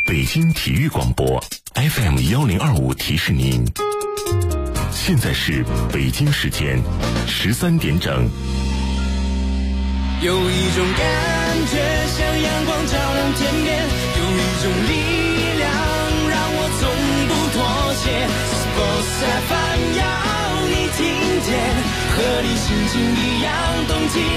北京体育广播 FM1025提示您，现在是北京时间13点整。 有一种感觉像阳光照亮天边，有一种力量让我从不妥协。Sports FM 要你听见，和你心情一样动起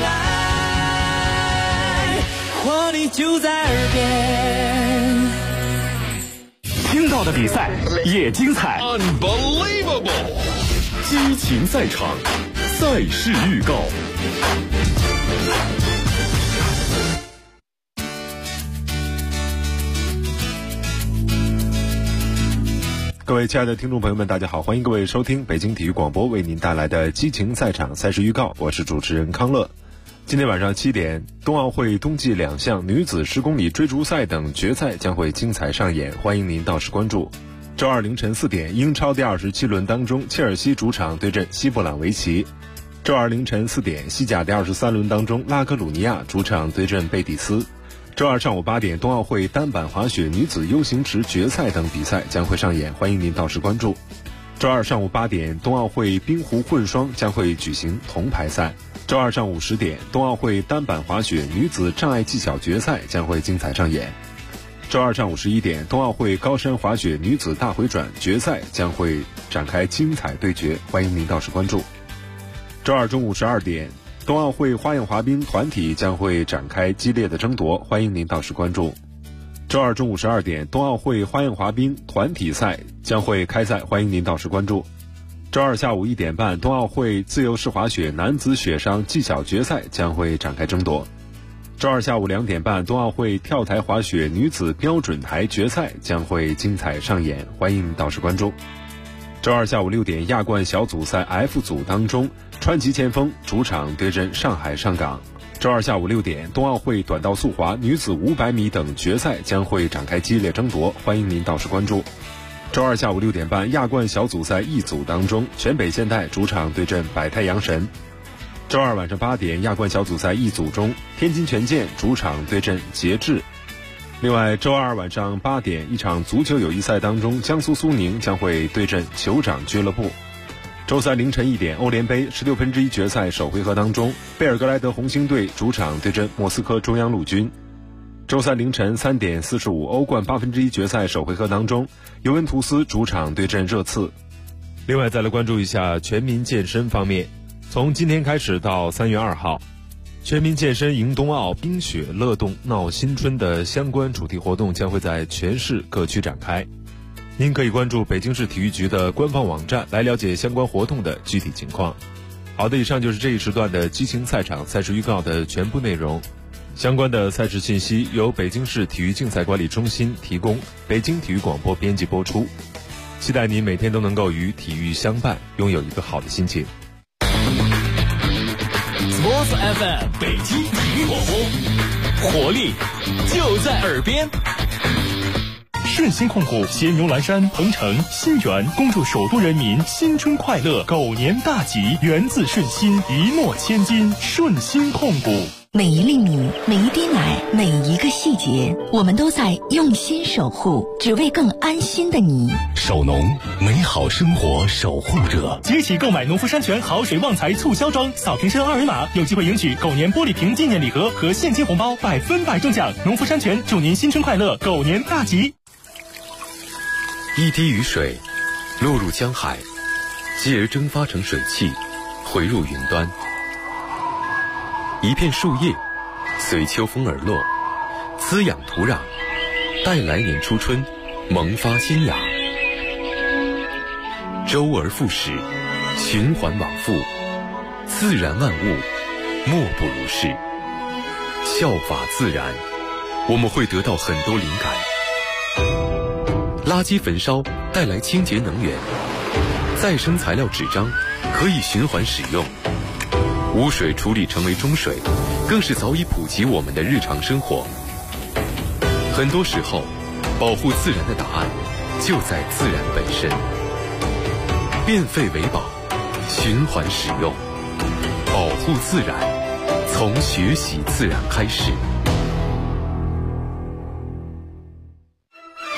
来，活力就在耳边。 听到的比赛也精彩 ，Unbelievable！ 激情赛场，赛事预告。 各位亲爱的听众朋友们，大家好，欢迎各位收听北京体育广播为您带来的激情赛场赛事预告，我是主持人康乐。今天晚上7点，冬奥会冬季2项女子10公里追逐赛等决赛将会精彩上演，欢迎您到时关注。周二凌晨4点，英超第27轮当中，切尔西主场对阵西布朗维奇。周二凌晨4点，西甲第23轮当中，拉科鲁尼亚主场对阵贝蒂斯。周二上午8点，冬奥会单板滑雪女子 U 型池决赛等比赛将会上演，欢迎您到时关注。周二上午8点，冬奥会冰壶混双将会举行铜牌赛。周二上午10点，冬奥会单板滑雪女子障碍技巧决赛将会精彩上演。周二上午11点，冬奥会高山滑雪女子大回转决赛将会展开精彩对决，欢迎您到时关注。周二中午12点，冬奥会花样滑冰团体将会展开激烈的争夺，欢迎您到时关注。周二中午12点，冬奥会花样滑冰团体赛将会开赛，欢迎您到时关注。周二下午1点半，冬奥会自由式滑雪男子雪上技巧决赛将会展开争夺。周二下午2点半，冬奥会跳台滑雪女子标准台决赛将会精彩上演，欢迎您到时关注。周二下午6点，亚冠小组赛 F 组当中，川崎前锋主场对阵上海上港。周二下午6点，冬奥会短道速滑女子500米等决赛将会展开激烈争夺，欢迎您到时关注。周二下午6点半，亚冠小组赛 E 组当中，全北现代主场对阵百太阳神。周二晚上8点，亚冠小组赛 E 组中，天津权健主场对阵节制。另外，周二晚上8点，一场足球友谊赛当中，江苏苏宁将会对阵酋长俱乐部。周三凌晨1点，欧联杯16分之一决赛首回合当中，贝尔格莱德红星队主场对阵莫斯科中央陆军。周三凌晨3点45，欧冠8分之一决赛首回合当中，尤文图斯主场对阵热刺。另外再来关注一下全民健身方面，从今天开始到3月2号，全民健身迎冬奥冰雪乐动闹新春的相关主题活动将会在全市各区展开。您可以关注北京市体育局的官方网站来了解相关活动的具体情况。好的，以上就是这一时段的激情赛场赛事预告的全部内容。相关的赛事信息由北京市体育竞赛管理中心提供，北京体育广播编辑播出。期待您每天都能够与体育相伴，拥有一个好的心情。 Sports FM 北京体育广播，活力就在耳边。顺鑫控股、仙农蓝山、鹏城、新源恭祝首都人民新春快乐，狗年大吉，源自顺鑫，一诺千金。顺鑫控股。 每一粒米，每一滴奶，每一个细节，我们都在用心守护，只为更安心的你。 守农，美好生活守护者。 即日起购买农夫山泉好水旺财促销装，扫瓶身2维码，有机会赢取狗年玻璃瓶纪念礼盒和现金红包，100%中奖。农夫山泉祝您新春快乐，狗年大吉。 一滴雨水落入江海，继而蒸发成水汽，回入云端。一片树叶随秋风而落，滋养土壤，待来年初春萌发新芽。周而复始，循环往复，自然万物莫不如是。效法自然，我们会得到很多灵感。垃圾焚烧带来清洁能源，再生材料纸张可以循环使用，污水处理成为中水，更是早已普及我们的日常生活。很多时候，保护自然的答案就在自然本身。变废为宝，循环使用，保护自然，从学习自然开始。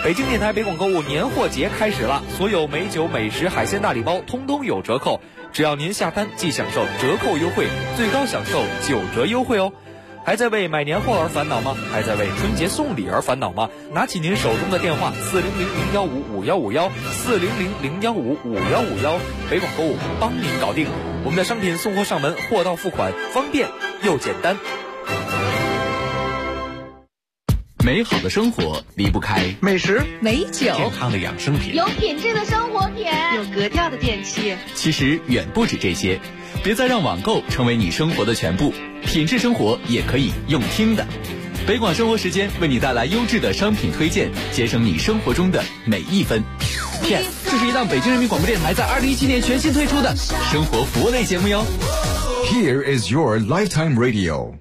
北京电台北广购物年货节开始了，所有美酒、美食、海鲜大礼包通通有折扣，只要您下单即享受折扣优惠，最高享受9折优惠哦。还在为买年货而烦恼吗？还在为春节送礼而烦恼吗？拿起您手中的电话400-015-5151，400-015-5151，北广购物帮您搞定。我们的商品送货上门，货到付款，方便又简单。 美好的生活离不开美食、 美酒、 健康的养生品， 有品质的生活品， 有格调的电器。 其实远不止这些，别再让网购成为你生活的全部，品质生活也可以用听的。北广生活时间为你带来优质的商品推荐，节省你生活中的每一分。 Yes， 这是一档北京人民广播电台在2017年全新推出的生活服务类节目哟。 Here is your lifetime radio。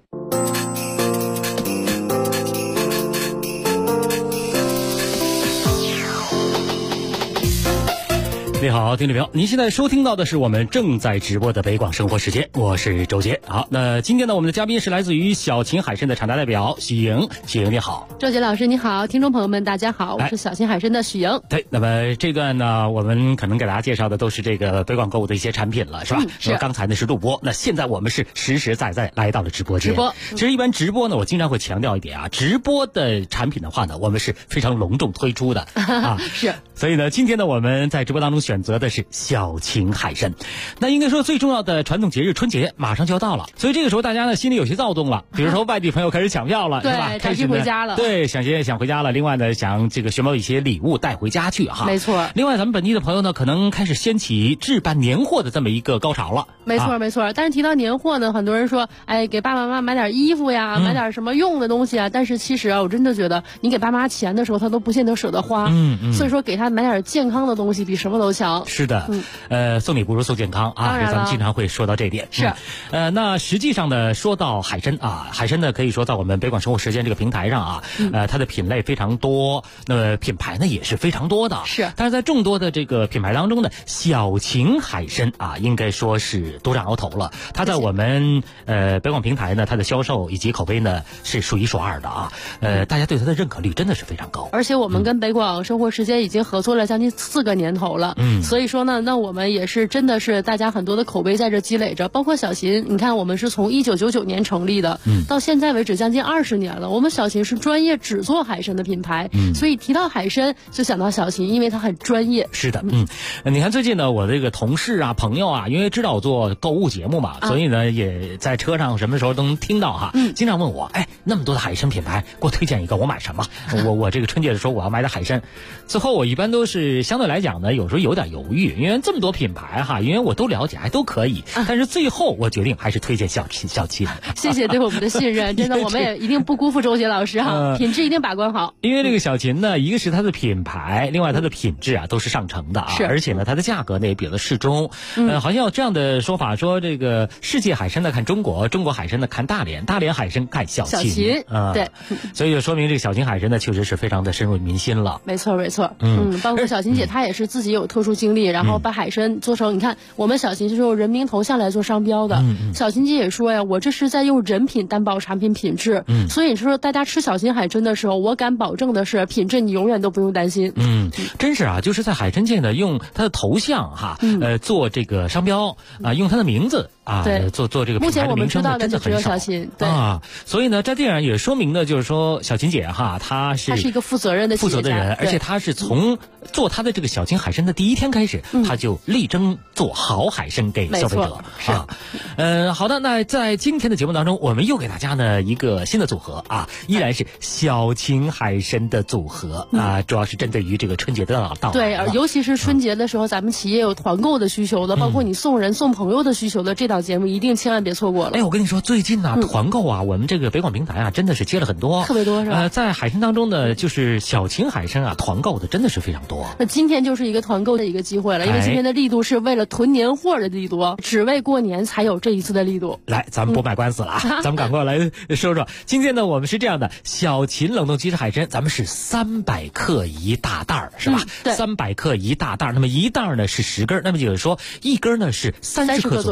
你好，听众朋友，您现在收听到的是我们正在直播的北广生活时间，我是周杰。好，那今天呢，我们的嘉宾是来自于小秦海参的厂家代表许莹。许莹你好。 周杰老师你好，听众朋友们大家好，我是小秦海参的许莹。 对，那么这段呢，我们可能给大家介绍的都是这个北广购物的一些产品了，是吧？ 是。 刚才呢是录播，那现在我们是实实在在来到了直播间。 直播。 其实一般直播呢，我经常会强调一点啊，直播的产品的话呢，我们是非常隆重推出的啊。 是。 所以呢，今天呢，我们在直播当中选择的是小秦海参。那应该说最重要的传统节日春节马上就要到了，所以这个时候大家呢心里有些躁动了，比如说外地朋友开始抢票了，是吧？ 开始回家了。 对，想回家了。另外呢，想这个选购一些礼物带回家去哈。 没错。 另外，咱们本地的朋友呢，可能开始掀起置办年货的这么一个高潮了。 没错，没错。但是提到年货呢，很多人说，哎，给爸爸妈妈买点衣服呀，买点什么用的东西啊。但是其实啊，我真的觉得，你给爸妈钱的时候，他都不见得舍得花。所以说，给他买点健康的东西，比什么都强。 是的。送礼不如送健康啊，这咱们经常会说到这点。 是。 那实际上呢，说到海参啊，海参呢可以说在我们北广生活时间这个平台上啊，它的品类非常多，那么品牌呢也是非常多的。 是。 但是在众多的这个品牌当中呢，小秦海参啊，应该说是独占鳌头了。它在我们北广平台呢，它的销售以及口碑呢是数一数二的啊。大家对它的认可率真的是非常高。 而且我们跟北广生活时间已经合作了将近4个年头了。所以说呢，那我们也是真的是大家很多的口碑在这积累着，包括小秦，你看我们是从1999年成立的，到现在为止将近20年了。我们小秦是专业只做海参的品牌，所以提到海参就想到小秦，因为它很专业。 是的，你看最近呢，我这个同事啊、朋友啊，因为知道我做购物节目嘛，所以呢也在车上什么时候都能听到哈，经常问我，哎，那么多的海参品牌，给我推荐一个，我买什么？我这个春节的时候我要买点海参，最后我一般都是相对来讲呢，有时候有点犹豫，因为这么多品牌哈，因为我都了解，还都可以，但是最后我决定还是推荐小秦。 谢谢对我们的信任，真的我们也一定不辜负周杰老师哈，品质一定把关好。 因为这个小秦呢，一个是它的品牌，另外它的品质啊都是上乘的啊，而且呢它的价格呢也比较的适中。好像有这样的说法，说这个世界海参呢看中国，中国海参呢看大连，大连海参看小秦。 对， 所以就说明这个小秦海参呢确实是非常的深入民心了。 没错没错。包括小秦姐她也是自己有特殊经历，然后把海参做成，你看我们小秦是用人名头像来做商标的。小秦姐也说呀，我这是在用人品担保产品品质。所以说大家吃小秦海参的时候，我敢保证的是品质你永远都不用担心。 真是啊，就是在海参界呢，用它的头像哈，做这个商标啊，用它的名字啊，做这个品牌的名称，真的很少。 对啊，所以呢，这样也说明呢，就是说小秦姐哈，她是一个负责任的人，而且她是从做她的这个小秦海参的第一天开始，她就力争做好海参给消费者啊。好的，那在今天的节目当中，我们又给大家呢一个新的组合啊，依然是小秦海参的组合啊，主要是针对于这个春节的到来。 对，尤其是春节的时候，咱们企业有团购的需求的，包括你送人送朋友的需求的，这档节目一定千万别错过了。 哎，我跟你说，最近呢团购啊，我们这个北广平台啊，真的是接了很多， 特别多是吧？ 在海参当中呢，就是小秦海参啊，团购的真的是非常多。 那今天就是一个团购的一个机会了，因为今天的力度是为了囤年货的力度，只为过年才有这一次的力度。 来，咱们不卖关子了啊，咱们赶快来说说。今天呢，我们是这样的，小秦冷冻鸡翅海参，咱们是300克一大袋儿，是吧？300克一大袋儿，那么一袋儿呢是10根，那么就是说一根呢是30克左右的大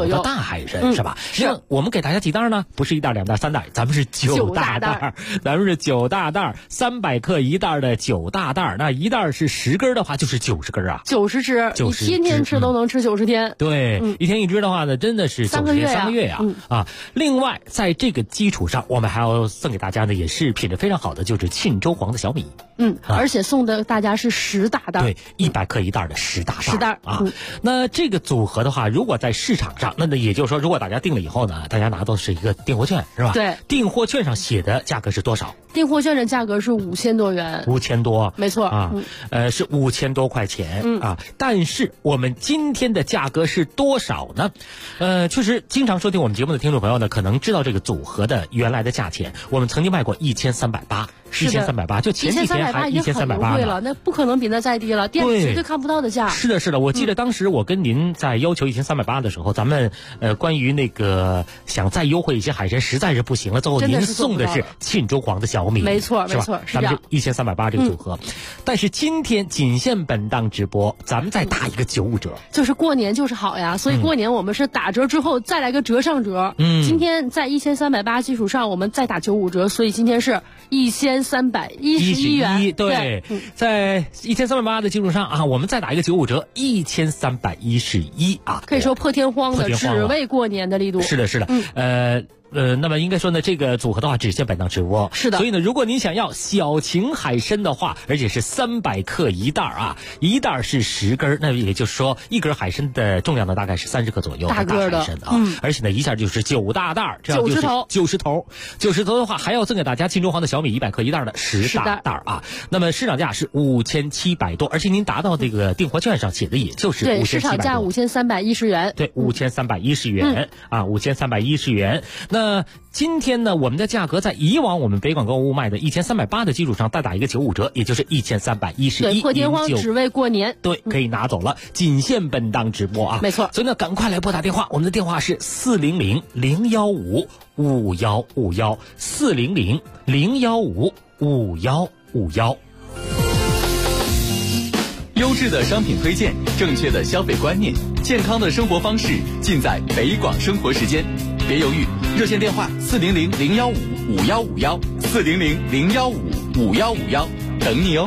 海参，是吧？那我们给大家几袋呢？不是1袋、2袋、3袋，咱们是9大袋，咱们是9大袋，300克1袋的9大袋。那一袋是10根的话，就是90根啊 ，90只，你天天吃都能吃90天。 对，1天1只的话呢，真的是 3个月 3个月呀！啊，另外在这个基础上，我们还要送给大家的也是品质非常好的，就是沁州黄的小米。 而且送的大家是10大袋， 对，100克1袋的10大袋啊。那这个组合的话，如果在市场上，那也就是说，如果大家订了以后呢，大家拿到是一个订货券，是吧？ 对， 订货券上写的价格是多少？ 订货券的价格是5000多元 ，5000多， 没错啊，是5000多块钱啊。但是我们今天的价格是多少呢？确实，经常收听我们节目的听众朋友呢，可能知道这个组合的原来的价钱。我们曾经卖过1380，1380，就前几天还1380 了，那不可能比那再低了，店里绝对看不到的价。 是的，我记得当时我跟您在要求1380的时候，咱们关于那个想再优惠一些海参，实在是不行了，最后您送的是沁州黄的小米， 没错， 咱们是1380这个组合。但是今天仅限本档直播，咱们再打一个95折， 就是过年就是好呀，所以过年我们是打折之后再来个折上折。今天在1380基础上，我们再打95折，所以今天是1311元。 对，在1380的基础上啊，我们再打一个95折，1311啊， 可以说破天荒的，只为过年的力度。 是的，那么应该说呢，这个组合的话只限本档直播。 是的， 所以呢，如果您想要小秦海参的话，而且是300克1袋啊，1袋是10根，那也就是说1根海参的重量呢大概是30克左右， 大个的海参啊，而且呢一下就是9大袋，这样就是90头的话，还要赠给大家沁州黄的小米100克1袋的10大袋啊。那么市场价是5700多，而且您达到这个订货券上写的也就是5700多， 对，市场价5310元， 对，5310元啊，5310元。那今天呢，我们的价格在以往我们北广购物卖的1380的基础上再打一个95折，也就是1311。 对，破天荒只为过年。 对，可以拿走了，仅限本档直播啊。 没错。 所以呢，赶快来拨打电话，我们的电话是400-015-5151，400-015-5151。 优质的商品推荐，正确的消费观念，健康的生活方式，尽在北广生活时间。别犹豫，热线电话400-015-5151，400-015-5151，等你哦。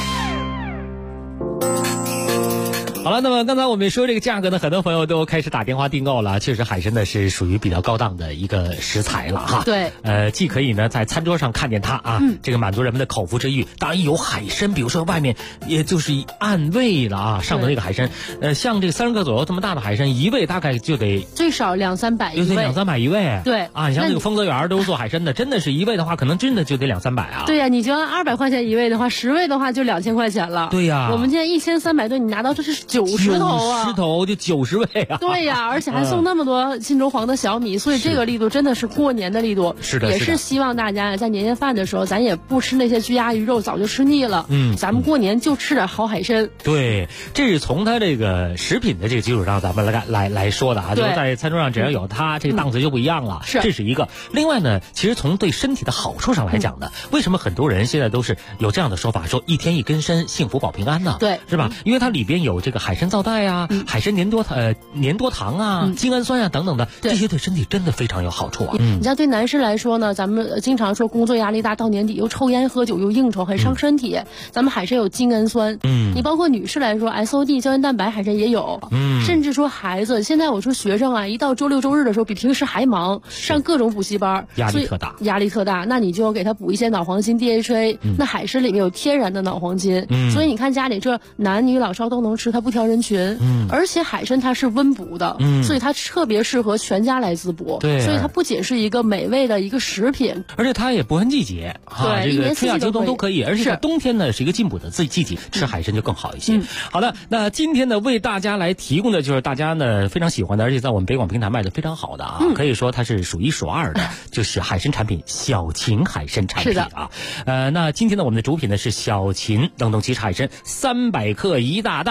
好了，那么刚才我们说这个价格呢，很多朋友都开始打电话订购了。确实，海参呢是属于比较高档的一个食材了哈。 对， 既可以呢在餐桌上看见它啊，这个满足人们的口腹之欲。当然有海参，比如说外面也就是按位了啊，上的那个海参，像这个30克左右这么大的海参，一位大概就得最少200-300一位， 就得200-300一位。 对啊，你像这个丰泽园都做海参的，真的是一位的话，可能真的就得200-300啊。 对呀，你就按200块钱一位的话，10位的话就2000块钱了。 对呀， 我们现在1300对，你拿到这是90头啊， 90头就90位啊！ 对呀，而且还送那么多沁州黄的小米，所以这个力度真的是过年的力度。 是的， 也是希望大家在年夜饭的时候，咱也不吃那些鸡鸭鱼肉，早就吃腻了。咱们过年就吃点好海参。 对，这是从它这个食品的这个基础上，咱们来说的啊。就是在餐桌上只要有它，这个档次就不一样了。 是， 这是一个。另外呢，其实从对身体的好处上来讲呢，为什么很多人现在都是有这样的说法，说1天1根参，幸福保平安呢？ 对， 是吧？因为它里边有这个海参皂带啊。海参粘多糖啊，精氨酸啊等等的，这些对身体真的非常有好处啊。 你像对男士来说呢，咱们经常说工作压力大，到年底又抽烟喝酒又应酬，很伤身体。咱们海参有精氨酸，你包括女士来说 SOD 胶原蛋白海参也有，甚至说孩子，现在我说学生啊，一到周六周日的时候比平时还忙，上各种补习班， 压力特大，那你就给他补一些脑黄金 DHA，那海参里面有天然的脑黄金，所以你看家里这男女老少都能吃，它不挑人群，而且海参它是温补的，所以它特别适合全家来滋补。 对， 所以它不仅是一个美味的一个食品， 而且它也不分季节， 对， 这个春夏秋冬都可以。而且是冬天呢是一个进补的季节，吃海参就更好一些。好的，那今天呢为大家来提供的就是大家呢非常喜欢的，而且在我们北广平台卖的非常好的啊，可以说它是数一数二的，就是海参产品小秦海参产品啊。那今天呢我们的主品呢是小秦冷冻奇海参300克1大袋，咱们是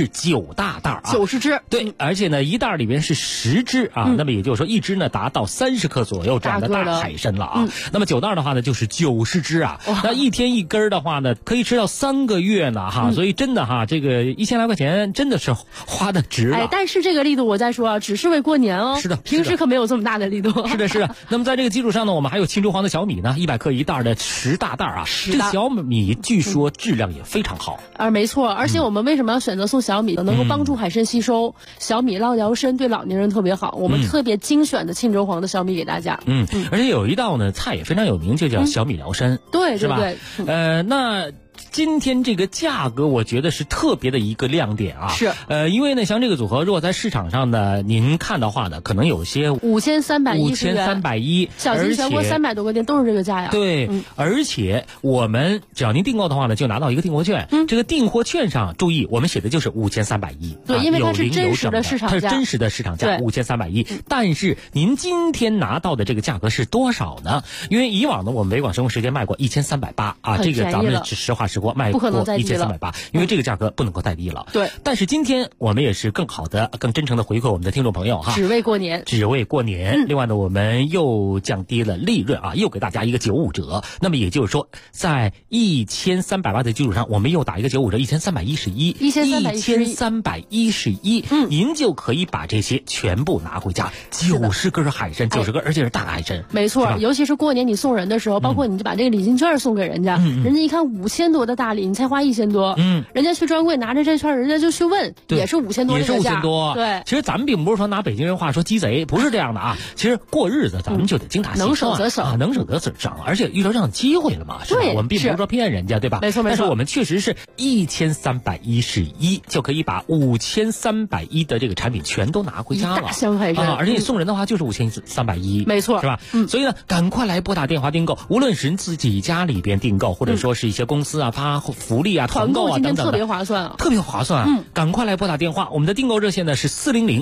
是9大袋啊 ，90只。 对，而且呢，一袋里边是10只啊，那么也就是说，一只呢达到30克左右这样的大海参了啊。那么9袋的话呢，就是90只啊。那一天一根的话呢，可以吃到3个月呢哈。所以真的哈，这个1000来块钱真的是花的值了。 哎，但是这个力度我再说啊，只是为过年哦。 是的， 平时可没有这么大的力度。 是的，是的。那么在这个基础上呢，我们还有青州黄的小米呢，100克一袋的10大袋啊。这个小米据说质量也非常好。 没错，而且我们为什么要选择送小米呢？能够帮助海参吸收，小米浪疗参对老年人特别好。我们特别精选的青州黄的小米给大家。 而且有一道呢菜也非常有名，就叫小米疗参。 对， 是吧？ 那今天这个价格，我觉得是特别的一个亮点啊。 是， 因为呢，像这个组合，如果在市场上呢，您看的话呢，可能有些 5310，小型全国300多个店都是这个价呀。 对，而且我们只要您订购的话呢，就拿到一个订货券。这个订货券上注意，我们写的就是5310。 对，因为它是真实的市场价， 它是真实的市场价5310。但是您今天拿到的这个价格是多少呢？因为以往呢，我们北广生活时间卖过1380啊，这个咱们实话实说卖过1380，因为这个价格不能够再低了。 对， 但是今天我们也是更好的、更真诚的回馈我们的听众朋友哈， 只为过年。 另外呢，我们又降低了利润啊，又给大家一个95折。那么也就是说，在1380的基础上，我们又打一个95折，1311，您就可以把这些全部拿回家，90根海参，90根，而且是大海参。 没错，尤其是过年你送人的时候，包括你就把这个礼金券送给人家，人家一看5000多的大礼，你才花1000多，人家去专柜拿着这券，人家就去问，也是5000多， 也是5000多。 对， 其实咱们并不是说拿北京人话说鸡贼，不是这样的啊。其实过日子咱们就得精打细算， 能省则省， 能省则省，而且遇到这样的机会了嘛，是吧？我们并不是说骗人家，对吧？ 没错。 但是我们确实是1311就可以把5310的这个产品全都拿回家了， 一大箱海参， 而且你送人的话就是5310， 没错， 是吧？所以呢，赶快来拨打电话订购，无论是自己家里边订购，或者说是一些公司啊发福利啊、团购啊等等的， 特别划算， 特别划算。赶快来拨打电话，我们的订购热线呢是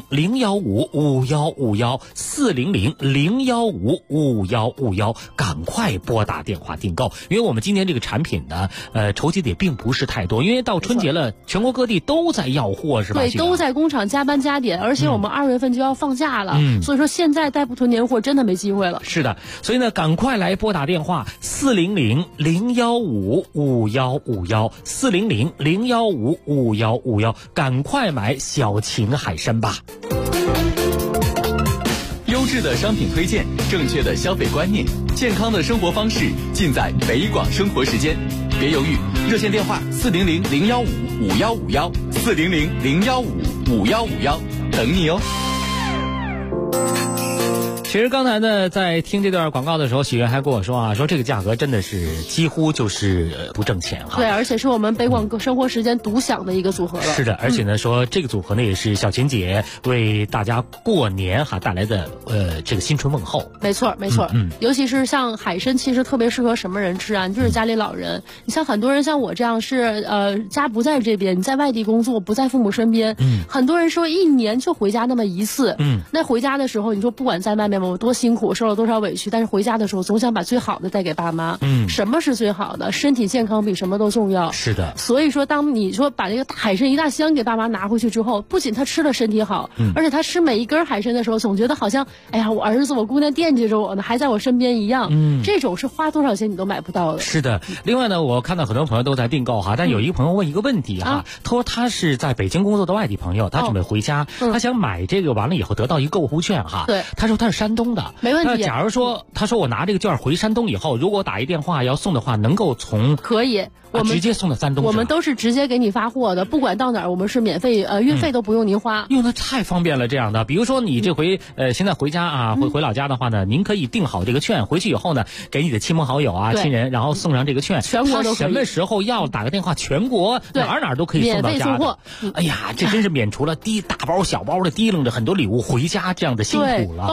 400-015-5151，400-015-5151，赶快拨打电话订购，因为我们今天这个产品呢，筹集的也并不是太多，因为到春节了，全国各地都在要货，是吧？ 对，都在工厂加班加点，而且我们2月份就要放假了，所以说现在再不囤年货，真的没机会了。 是的，所以呢，赶快来拨打电话400-015-5151，400-015-5151，赶快买小秦海参吧。 优质的商品推荐，正确的消费观念，健康的生活方式，尽在北广生活时间。别犹豫，热线电话400-015-5151，400-015-5151，等你哦。 其实刚才呢，在听这段广告的时候，喜悦还跟我说啊，说这个价格真的是几乎就是不挣钱哈。 对，而且是我们北广生活时间独享的一个组合了。 是的，而且呢，说这个组合呢也是小秦姐为大家过年哈带来的这个新春问候。 没错。尤其是像海参，其实特别适合什么人吃啊？你就是家里老人。你像很多人像我这样是家不在这边，你在外地工作，不在父母身边。很多人说一年就回家那么一次。那回家的时候，你说不管在外面我多辛苦，受了多少委屈，但是回家的时候总想把最好的带给爸妈。什么是最好的？身体健康比什么都重要。 是的。 所以说，当你说把这个大海参一大箱给爸妈拿回去之后，不仅他吃了身体好，而且他吃每一根海参的时候，总觉得好像，哎呀，我儿子、我姑娘惦记着我呢，还在我身边一样。这种是花多少钱你都买不到的。 是的。另外呢，我看到很多朋友都在订购哈，但有一个朋友问一个问题哈，他说他是在北京工作的外地朋友，他准备回家，他想买这个完了以后得到一个购物券哈。 对。 他说他是山东的， 没问题。 假如说他说我拿这个券回山东以后，如果打一电话要送的话，能够从可以。我们直接送到山东， 我们都是直接给你发货的，不管到哪儿，我们是免费，运费都不用您花。 那太方便了，这样的。比如说你这回现在回家啊，回老家的话呢，您可以订好这个券，回去以后呢，给你的亲朋好友啊、亲人，然后送上这个券， 全国都可以。 什么时候要打个电话，全国哪儿都可以送到家的。 免费送货。 哎呀，这真是免除了大包小包的提楞着很多礼物回家这样的辛苦了。 包括你现在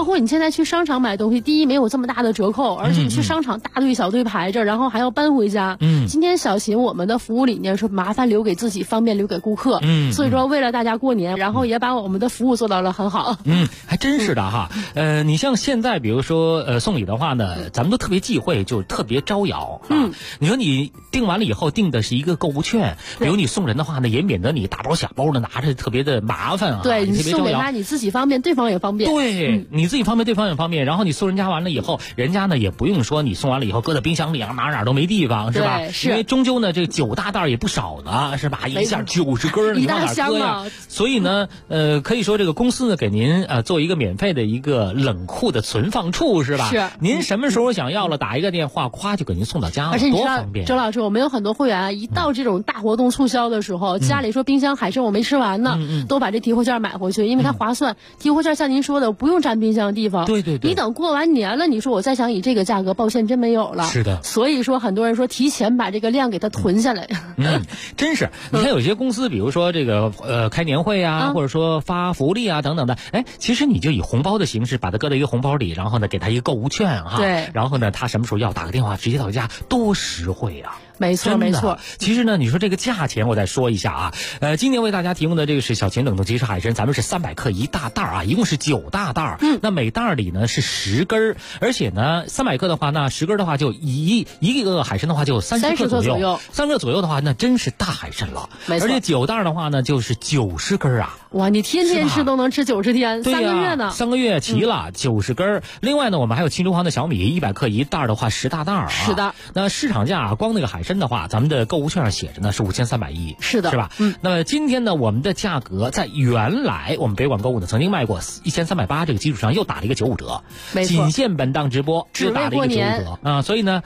来去商场买东西，第一没有这么大的折扣，而且你去商场大队小队排着，然后还要搬回家。今天小秦我们的服务理念是麻烦留给自己，方便留给顾客。所以说为了大家过年，然后也把我们的服务做到了很好。 还真是的哈。你像现在比如说送礼的话呢，咱们都特别忌讳，就特别招摇啊。你说你订完了以后订的是一个购物券，比如你送人的话呢，也免得你大包小包的拿着特别的麻烦啊。 对，你送给他你自己方便，对方也方便。 对，你自己方便，对方也方便。然后你送人家完了以后，人家呢也不用说你送完了以后搁在冰箱里啊，哪都没地方，是吧？因为终究呢这9大袋也不少呢，是吧？一下90根，你往哪搁呀？所以呢，可以说这个公司呢给您做一个免费的一个冷库的存放处，是吧？ 是。 您什么时候想要了，打一个电话，咵就给您送到家了， 而且你知道， 多方便。 周老师，我们有很多会员啊，一到这种大活动促销的时候，家里说冰箱海参我没吃完呢，都把这提货券买回去，因为它划算。提货券像您说的，不用占冰箱的地方。 对。你等过完年了，你说我再想以这个价格，抱歉真没有了。 是的。 所以说很多人说提前把这个量给它囤下来。 真是。你看有些公司，比如说这个开年会啊，或者说发福利啊等等的，其实你就以红包的形式把它搁在一个红包里，然后呢给他一个购物券哈。 对。 然后呢他什么时候要打个电话直接到家，多实惠啊。 没错。 其实呢，你说这个价钱，我再说一下啊。今天为大家提供的这个是小秦冷冻即食海参，咱们是300克一大袋啊，一共是9大袋。那每袋里呢是10根，而且呢300克的话，那10根的话就一个海参的话就30克左右。30克左右的话，那真是大海参了。 没错。 而且9袋的话呢，就是90根啊。 哇，你天天吃都能吃90天，3个月呢 ？3个月齐了，90根。另外呢，我们还有青州黄的小米100克一袋的话10大袋啊。 是的。 那市场价光那个海参的话，咱们的购物券上写着呢是5310， 是的， 是吧？那么今天呢，我们的价格在原来我们北广购物呢曾经卖过1380这个基础上又打了一个95折， 没错， 仅限本档直播只打了一个95折啊，所以呢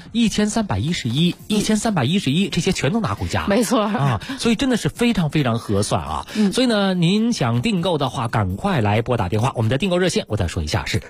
1311这些全都拿回家， 没错啊，所以真的是非常非常合算啊。所以呢，您想订购的话，赶快来拨打电话，我们的订购热线我再说一下是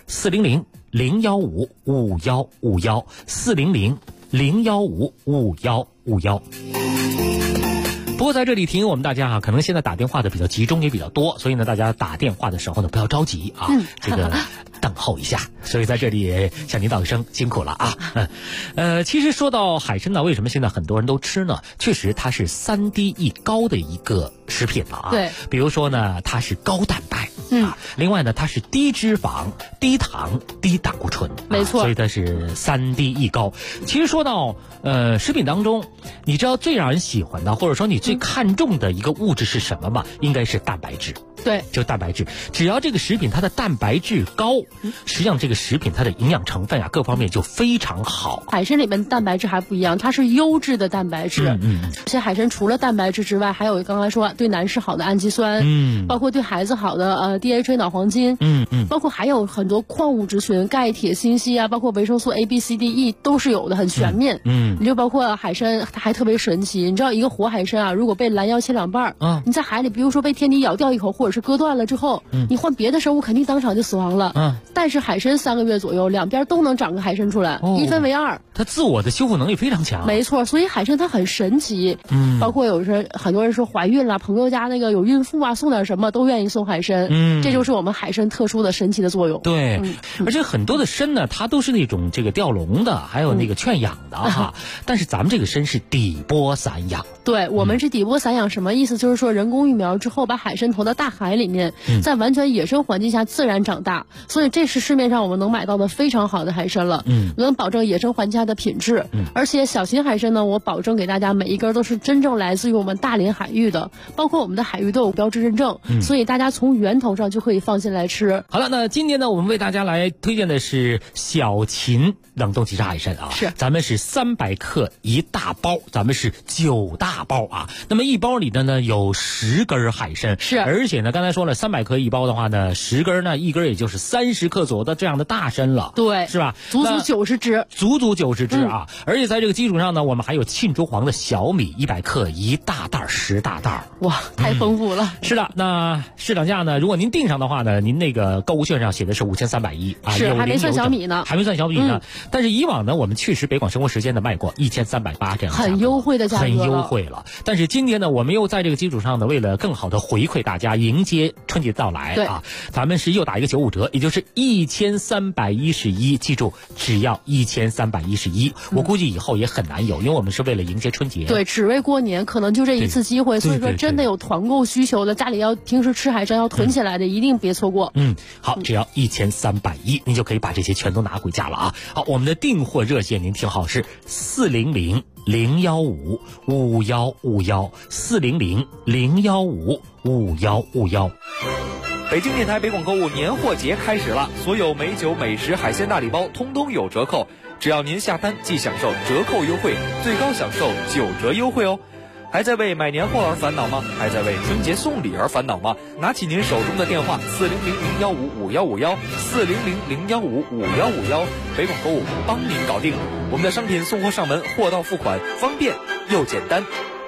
400-015-5151，400-015-5151。不过在这里提醒我们大家可能现在打电话的比较集中也比较多，所以呢大家打电话的时候呢不要着急啊，这个等候一下。所以在这里也向您道一声辛苦了啊。其实说到海参呢，为什么现在很多人都吃呢？确实它是3低一高的一个食品了啊。 对， 比如说呢它是高蛋白，另外呢它是低脂肪、低糖、低胆固醇， 没错， 所以它是3低一高。其实说到食品当中，你知道最让人喜欢的，或者说你最看重的一个物质是什么吗？应该是蛋白质。 对， 就蛋白质，只要这个食品它的蛋白质高，实际上这个食品它的营养成分各方面就非常好。 海参里面蛋白质还不一样，它是优质的蛋白质。而且海参除了蛋白质之外，还有刚才说对男士好的氨基酸，包括对孩子好的DHA 脑黄金，包括还有很多矿物质群，钙、铁、锌、硒啊，包括维生素 A、B、C、D、E 都是有的，很全面。你就包括海参，它还特别神奇。你知道一个活海参啊，如果被拦腰切2半，你在海里，比如说被天敌咬掉一口，或者是割断了之后，你换别的生物肯定当场就死亡了。但是海参3个月左右，两边都能长个海参出来，一分为2。 它自我的修复能力非常强。 没错，所以海参它很神奇。包括有时很多人说怀孕了，朋友家那个有孕妇啊，送点什么都愿意送海参。这就是我们海参特殊的神奇的作用。 对，而且很多的参呢，它都是那种这个吊笼的，还有那个圈养的哈。但是咱们这个参是底波散养。 对，我们是底波散养，什么意思？就是说人工育苗之后，把海参投到大海里面，在完全野生环境下自然长大，所以这是市面上我们能买到的非常好的海参了。能保证野生环境下的品质。而且小型海参呢，我保证给大家每一根都是真正来自于我们大连海域的，包括我们的海域都有标志认证，所以大家从源头上就可以放心来吃。 好了，那今天呢，我们为大家来推荐的是小秦冷冻即食海参啊， 是咱们是300克一大包，咱们是9大包啊。那么一包里的呢有10根海参， 是， 而且呢刚才说了300克一包的话呢，10根呢一根也就是30克左右的这样的大参了， 对， 是吧？ 足足90只， 足足90只啊！而且在这个基础上呢，我们还有沁州黄的小米100克一大袋10大袋， 哇，太丰富了。 是的，那市场价呢，如果您订上的话呢，您那个购物券上写的是5310啊， 是还没算小米呢， 还没算小米呢。但是以往呢，我们确实北广生活时间呢卖过1380这样， 很优惠的价格， 很优惠了。但是今天呢，我们又在这个基础上呢，为了更好的回馈大家，迎迎接春节到来啊，咱们是又打一个95折，也就是1311，记住只要1311。我估计以后也很难有，因为我们是为了迎接春节。 对，只为过年，可能就这一次机会，所以说真的有团购需求的，家里要平时吃海参要囤起来的，一定别错过。 好，只要1311，你就可以把这些全都拿回家了啊。好，我们的订货热线您听好，是400-015-5151，400-015-5151。 北京电台北广购物年货节开始了，所有美酒美食海鲜大礼包通通有折扣，只要您下单即享受折扣优惠，最高享受9折优惠哦。还在为买年货而烦恼吗？还在为春节送礼而烦恼吗？拿起您手中的电话400-015-5151，400-015-5151，北广购物帮您搞定。我们的商品送货上门，货到付款，方便又简单。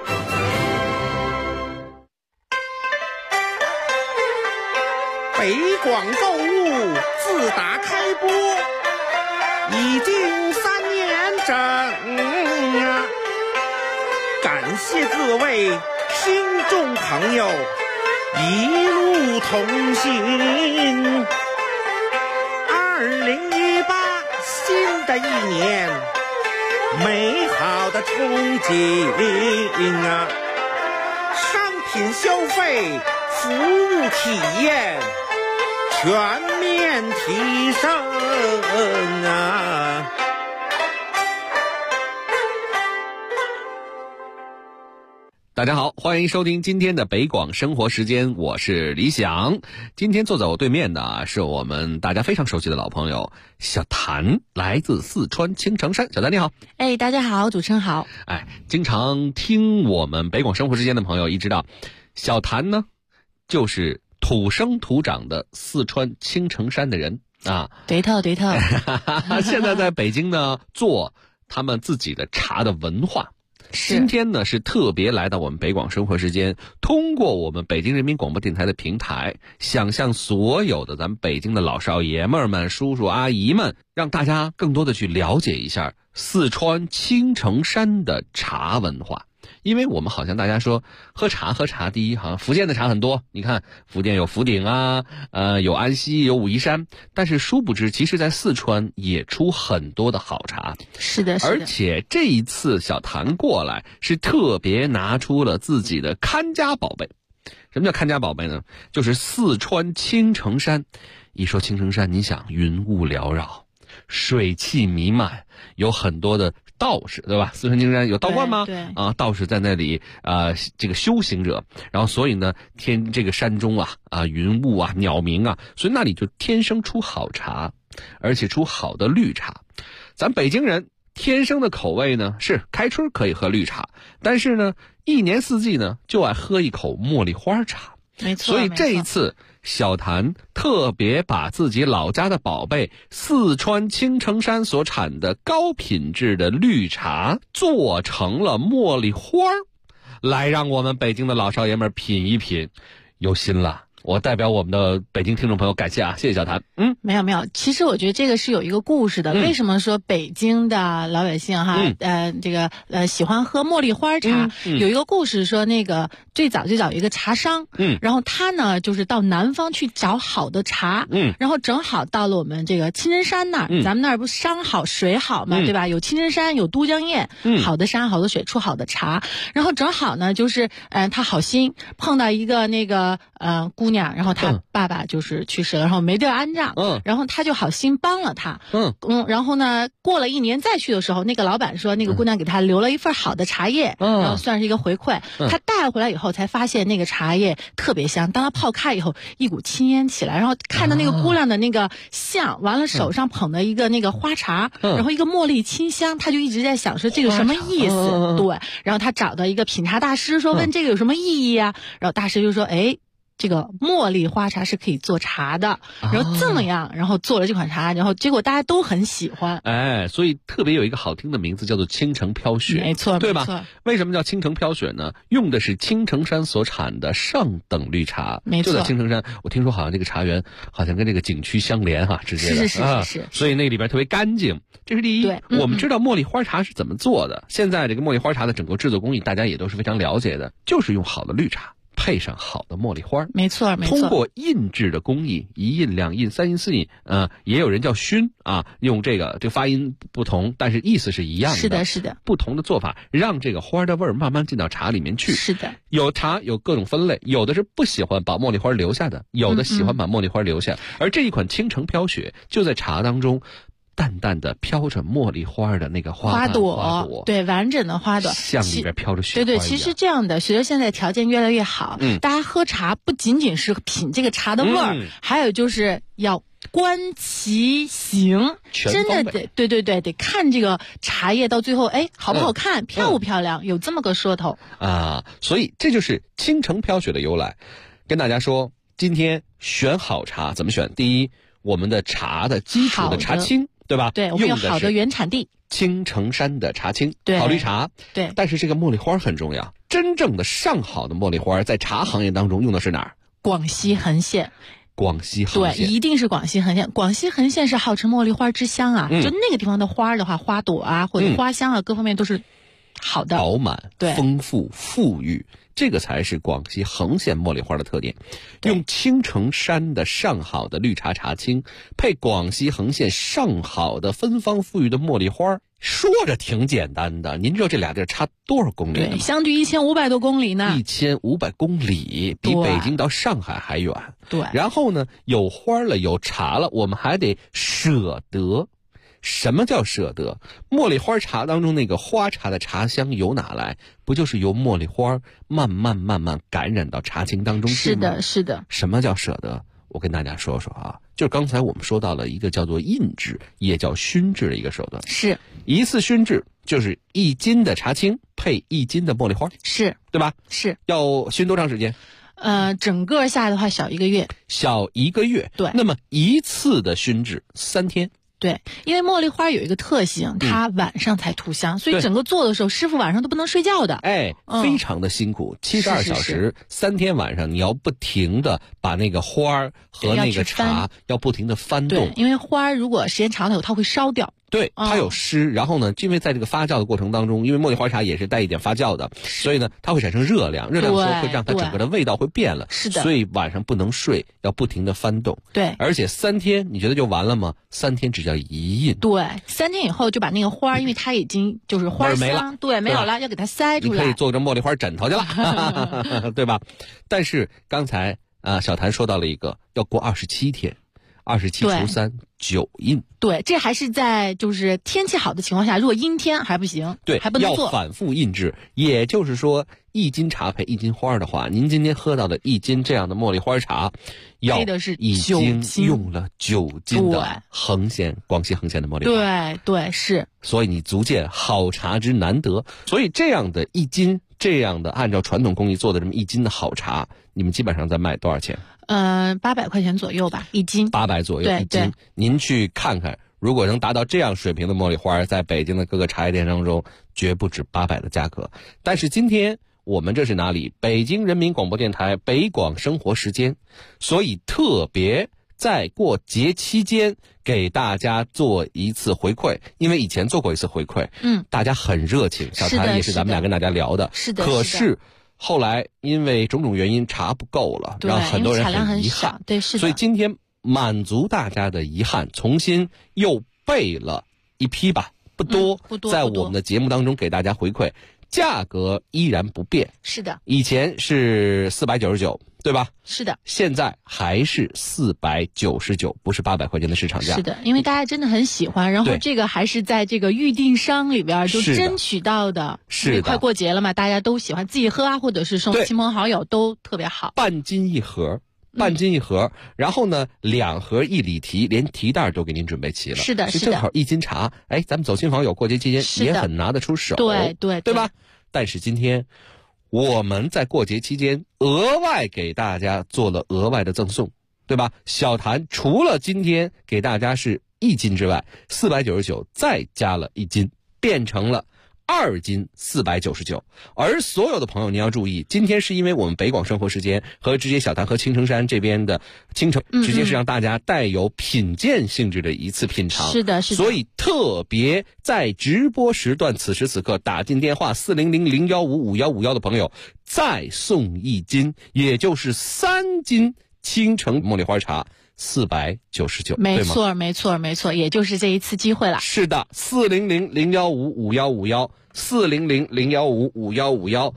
北广购物自打开播已经3年整啊，感谢各位听众朋友一路同行。2018新的一年，美好的憧憬啊，商品消费、服务体验全面提升啊！ 大家好，欢迎收听今天的北广生活时间，我是李想。今天坐在我对面的是我们大家非常熟悉的老朋友小谭，来自四川青城山。小谭你好。 大家好，主持人好。 经常听我们北广生活时间的朋友一知道，小谭呢就是土生土长的四川青城山的人啊。 对头。 现在在北京呢做他们自己的茶的文化。今天呢是特别来到我们北广生活时间，通过我们北京人民广播电台的平台，想向所有的咱们北京的老少爷们们、叔叔阿姨们，让大家更多的去了解一下四川青城山的茶文化。因为我们好像大家说喝茶，第一好像福建的茶很多，你看福建有福鼎啊，有安溪，有武夷山，但是殊不知其实在四川也出很多的好茶。 是的。 而且这一次小谭过来是特别拿出了自己的看家宝贝。什么叫看家宝贝呢？就是四川青城山。一说青城山，你想云雾缭绕，水汽弥漫，有很多的道士，对吧？四川青城山有道观吗？ 对道士在那里这个修行者，然后所以呢这个山中云雾啊，鸟鸣啊，所以那里就天生出好茶，而且出好的绿茶。咱北京人天生的口味呢是开春可以喝绿茶，但是呢一年四季呢就爱喝一口茉莉花茶。 没错。 所以这一次小谭特别把自己老家的宝贝四川青城山所产的高品质的绿茶做成了茉莉花，来让我们北京的老少爷们品一品。有心了，我代表我们的北京听众朋友感谢啊，谢谢小谭。 没有，其实我觉得这个是有一个故事的。为什么说北京的老百姓喜欢喝茉莉花茶？有一个故事说，那个最早有一个茶商，然后他呢就是到南方去找好的茶，然后正好到了我们这个青城山那儿，咱们那儿不山好水好嘛，对吧？有青城山，有都江堰，好的山好的水出好的茶，然后正好呢就是他好心碰到一个那个姑娘，然后他爸爸就是去世了，然后没地儿安葬，然后他就好心帮了他，然后呢过了1年再去的时候，那个老板说那个姑娘给他留了一份好的茶叶，然后算是一个回馈，他带回来以后才发现那个茶叶特别香，当他泡开以后一股青烟起来，然后看到那个姑娘的那个像，完了手上捧的一个那个花茶，然后一个茉莉清香，他就一直在想说这个什么意思，对，然后他找到一个品茶大师说问这个有什么意义啊，然后大师就说这个茉莉花茶是可以做茶的，然后这么样，然后做了这款茶，然后结果大家都很喜欢。 所以特别有一个好听的名字叫做青城飘雪， 没错， 对吧？为什么叫青城飘雪呢？用的是青城山所产的上等绿茶， 没错。 就在青城山，我听说好像这个茶园好像跟这个景区相连直接的， 是。 所以那里边特别干净，这是第一。我们知道茉莉花茶是怎么做的，现在这个茉莉花茶的整个制作工艺大家也都是非常了解的，就是用好的绿茶配上好的茉莉花。 没错，没错。 通过印制的工艺，1印、2印、3印、4印，也有人叫熏啊，用这个发音不同，但是意思是一样的。 是的，是的。 不同的做法，让这个花的味儿慢慢进到茶里面去。 是的。 有茶有各种分类，有的是不喜欢把茉莉花留下的，有的喜欢把茉莉花留下。而这一款倾城飘雪就在茶当中淡淡的飘着茉莉花的那个花朵， 对，完整的花朵， 像里边飘着雪花一样。 对对，其实这样的，随着现在条件越来越好，大家喝茶不仅仅是品这个茶的味儿，还有就是要观其形，真的得看这个茶叶到最后，好不好看，漂不漂亮，有这么个说头啊。所以这就是倾城飘雪的由来。跟大家说，今天选好茶怎么选？第一，我们的茶的基础的茶青，对吧？ 对，我们有好的原产地， 青城山的茶青， 对， 好绿茶。 对， 但是这个茉莉花很重要，真正的上好的茉莉花在茶行业当中用的是哪儿？ 广西横县。 广西横县， 对，一定是广西横县。广西横县是号称茉莉花之乡啊，就那个地方的花的话，花朵啊或者花香啊，各方面都是好的， 饱满、丰富、富裕，这个才是广西横县茉莉花的特点。用青城山的上好的绿茶茶青，配广西横县上好的芬芳富裕的茉莉花，说着挺简单的，您知道这俩地儿差多少公里呢？ 对，相距1500多公里呢。 1500公里，比北京到上海还远。 对。 然后呢，有花了，有茶了，我们还得舍得。什么叫舍得？茉莉花茶当中那个花茶的茶香由哪来？不就是由茉莉花慢慢感染到茶青当中去吗？ 是的，是的。 什么叫舍得？我跟大家说说啊，就是刚才我们说到了一个叫做印制，也叫熏制的一个手段。 是一次熏制就是1斤的茶青配1斤的茉莉花， 是对吧？ 是。 要熏多长时间？ 整个下来的话小1个月。 小1个月。 对。 那么一次的熏制3天。 对，因为茉莉花有一个特性，它晚上才吐香，所以整个做的时候，师傅晚上都不能睡觉的。 非常的辛苦，72小时，3天晚上你要不停的把那个花和那个茶要不停的翻动。 对，因为花如果时间长了以后，它会烧掉。 对，它有湿，然后呢，因为在这个发酵的过程当中，因为茉莉花茶也是带一点发酵的，所以呢，它会产生热量，热量的时候会让它整个的味道会变了。 是的。 所以晚上不能睡，要不停的翻动。 对。 而且3天，你觉得就完了吗？3天只叫1印。 对，3天以后就把那个花，因为它已经就是花香，对，没有了，要给它塞出来。 你可以做着茉莉花枕头去了，对吧？但是刚才小谭说到了一个，要过27天。27除3 9印。 对，这还是在就是天气好的情况下，如果阴天还不行， 对， 还不能做。 要反复印制。也就是说，1斤茶配1斤花的话，您今天喝到的1斤这样的茉莉花茶，要已经用了9斤的广西横县的茉莉花。 对，是。 所以你足见好茶之难得。所以这样的1斤，这样的按照传统工艺做的这么1斤的好茶，你们基本上在卖多少钱 ？800块钱左右吧，1斤。 800左右1斤。您去看看，如果能达到这样水平的茉莉花，在北京的各个茶叶店当中，绝不止800的价格。但是今天我们这是哪里？北京人民广播电台北广生活时间，所以特别在过节期间给大家做一次回馈，因为以前做过一次回馈，大家很热情，小谭也是咱们俩跟大家聊的， 是的。 可是后来因为种种原因茶不够了，让很多人很遗憾。 对，是的。 所以今天满足大家的遗憾，重新又备了一批吧，不多，在我们的节目当中给大家回馈，价格依然不变。 是的。 以前是499，对吧？ 是的。 现在还是499，不是800块钱的市场价。 是的，因为大家真的很喜欢，然后这个还是在这个预订商里边就争取到的。 是的。 快过节了嘛，大家都喜欢自己喝啊，或者是送亲朋好友都特别好。 半斤一盒，然后呢，2盒1里提，连提袋都给您准备齐了。 是的，是的。 正好1斤茶，咱们走亲访友过节期间也很拿得出手。对吧？但是今天我们在过节期间额外给大家做了额外的赠送，对吧？小谭除了今天给大家是1斤之外，499再加了1斤，变成了 2斤499，而所有的朋友您要注意，今天是因为我们北广生活时间和直接小谈和青城山这边的青城，直接是让大家带有品鉴性质的一次品尝。 是的，是的。 所以特别在直播时段，此时此刻打进电话400-015-5151的朋友，再送1斤，也就是3斤青城茉莉花茶。499， 没错，没错，没错，也就是这一次机会了。 是的，400-015-5151。400-015-5151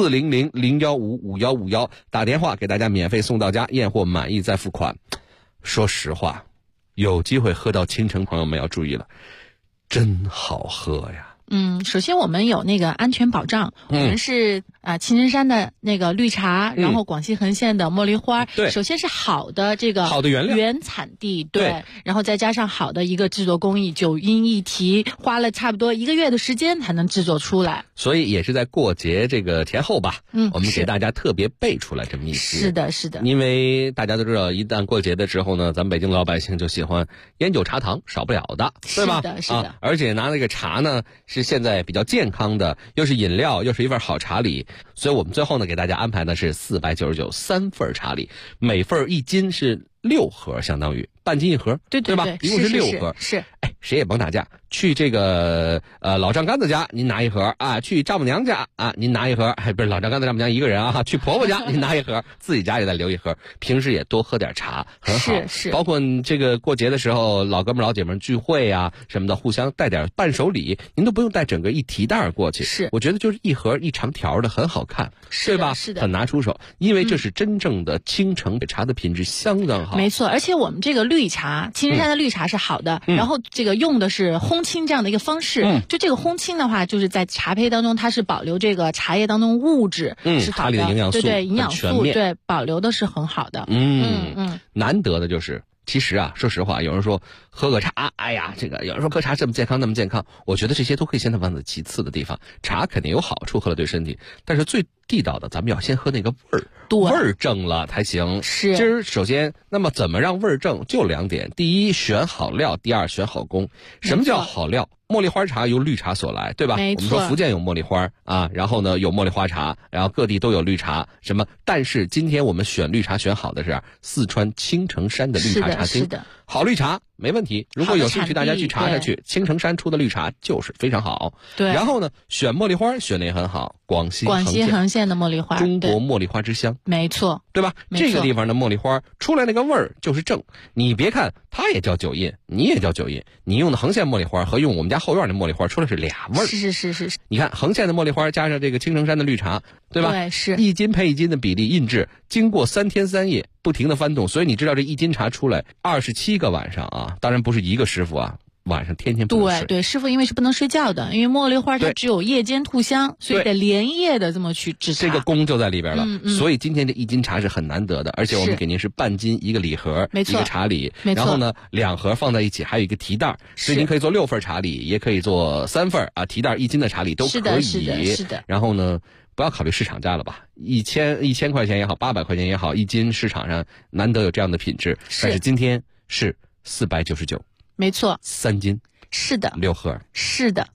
400-015-5151，打电话给大家免费送到家，验货满意再付款。说实话，有机会喝到青城朋友们要注意了，真好喝呀。 首先我们有那个安全保障，我们是青城山的那个绿茶，然后广西横县的茉莉花， 对， 首先是好的这个好的原料原产地，对，然后再加上好的一个制作工艺，9音1提，花了差不多1个月的时间才能制作出来， 所以也是在过节这个前后吧，我们给大家特别备出来这么一些。 是的，是的， 因为大家都知道，一旦过节的时候呢，咱们北京老百姓就喜欢烟酒茶糖，少不了的，对吧？ 是的，是的。 而且拿那个茶呢，是现在比较健康的，又是饮料，又是一份好茶礼，所以我们最后呢给大家安排的是499 3份茶礼，每份1斤是6盒，相当于半斤1盒， 对吧？一共是6盒。 是。 哎，谁也甭打架，去这个老丈杆子家您拿1盒啊，去丈母娘家啊您拿1盒，不是老丈杆子丈母娘一个人啊，去婆婆家您拿1盒，自己家里再留1盒，平时也多喝点茶，很好。 是。 包括这个过节的时候，老哥们老姐们聚会啊什么的，互相带点伴手礼，您都不用带整个一提袋过去。 是， 我觉得就是1盒一长条的，很好看，对吧？ 是的， 很拿出手，因为这是真正的青城茶的品质相当好。 没错，而且我们这个绿茶，青城山的绿茶是好的，然后这个用的是烘青这样的一个方式，就这个烘青的话，就是在茶胚当中，它是保留这个茶叶当中物质，是好的， 茶里的营养素， 对营养素，对保留的是很好的。 难得的就是，其实啊，说实话，有人说喝个茶，哎呀，这个有人说喝茶这么健康那么健康，我觉得这些都可以先放在其次的地方。茶肯定有好处，喝了对身体，但是最地道的，咱们要先喝那个味儿，味儿正了才行。 是。 今儿首先，那么怎么让味儿正？就2点：第一，选好料；第二，选好工。什么叫好料？茉莉花茶由绿茶所来，对吧？ 没错。 我们说福建有茉莉花啊，然后呢有茉莉花茶，然后各地都有绿茶，什么？但是今天我们选绿茶选好的是四川青城山的绿茶茶青， 是的， 好绿茶没问题。如果有兴趣，大家去查查去，青城山出的绿茶就是非常好。 对。 然后呢，选茉莉花选的也很好，广西横县的茉莉花， 中国茉莉花之乡， 没错， 对吧？这个地方的茉莉花出来那个味儿就是正。你别看它也叫9印，你也叫9印，你用的横县茉莉花和用我们家后院的茉莉花出来是俩味儿。 是。 你看横县的茉莉花加上这个青城山的绿茶，对吧？ 对，是 1斤配1斤的比例印制，经过3天3夜不停的翻动，所以你知道这1斤茶出来27个晚上啊，当然不是一个师傅啊。晚上天天不能睡。 对，师傅因为是不能睡觉的，因为茉莉花它只有夜间吐香，所以得连夜的这么去制茶。 这个功就在里边了。所以今天这1斤茶是很难得的，而且我们给您是半斤一个礼盒，一个茶礼，然后呢2盒放在一起，还有一个提袋，所以您可以做6份茶礼，也可以做3份啊，提袋1斤的茶礼都可以。 是的。 然后呢，不要考虑市场价了吧，1000块钱也好，800块钱也好，1斤市场上难得有这样的品质，但是今天是499。 没错 ，3斤， 是的 ，6盒， 是的。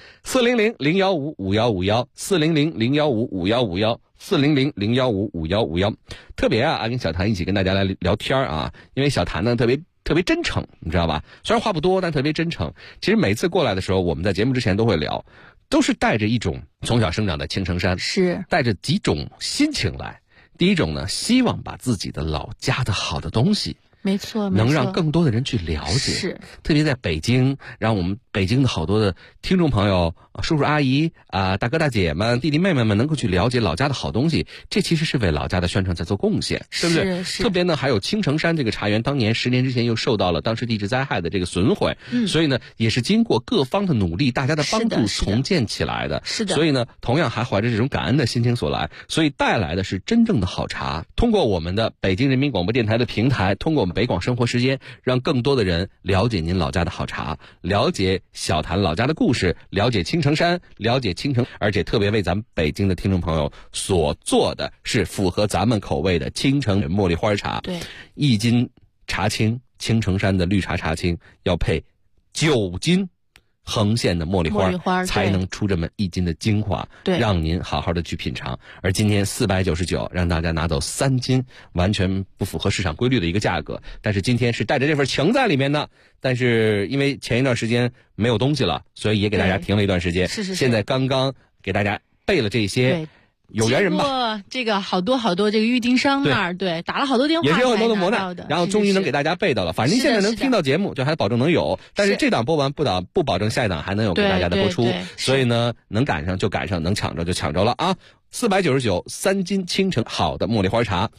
400-015-5151 400-015-5151 400-015-5151。特别啊，跟小谭一起跟大家来聊天啊，因为小谭呢特别真诚，你知道吧？虽然话不多，但特别真诚。其实每次过来的时候，我们在节目之前都会聊，都是带着一种从小生长在青城山， 是带着几种心情来。第一种呢，希望把自己的老家的好的东西。 没错， 能让更多的人去了解， 是特别在北京，让我们北京的好多的听众朋友、叔叔阿姨啊、大哥大姐们、弟弟妹妹们能够去了解老家的好东西，这其实是为老家的宣传在做贡献，对不对？ 是。 特别呢，还有青城山这个茶园，当年10年之前又受到了当时地质灾害的这个损毁，所以呢，也是经过各方的努力，大家的帮助重建起来的。 是的。 所以呢，同样还怀着这种感恩的心情所来，所以带来的是真正的好茶。通过我们的北京人民广播电台的平台，通过我们北广生活时间，让更多的人了解您老家的好茶，了解小谭老家的故事，了解青城山，了解青城，而且特别为咱们北京的听众朋友所做的是符合咱们口味的青城茉莉花茶。 对 ，1斤茶青，青城山的绿茶茶青要配9斤横线的茉莉花才能出这么1斤的精华， 对， 让您好好的去品尝。而今天499让大家拿走3斤，完全不符合市场规律的一个价格。但是今天是带着这份情在里面的，但是因为前一段时间没有东西了，所以也给大家停了一段时间。 是。 现在刚刚给大家备了这些。有缘人吧， 这个好多这个预订商那儿，对，打了好多电话， 也是有很多的磨难，然后终于能给大家备到了。反正现在能听到节目，就还保证能有，但是这档播完不保证下一档还能有给大家的播出，所以呢，能赶上就赶上，能抢着就抢着了啊！499 3斤青城好的茉莉花茶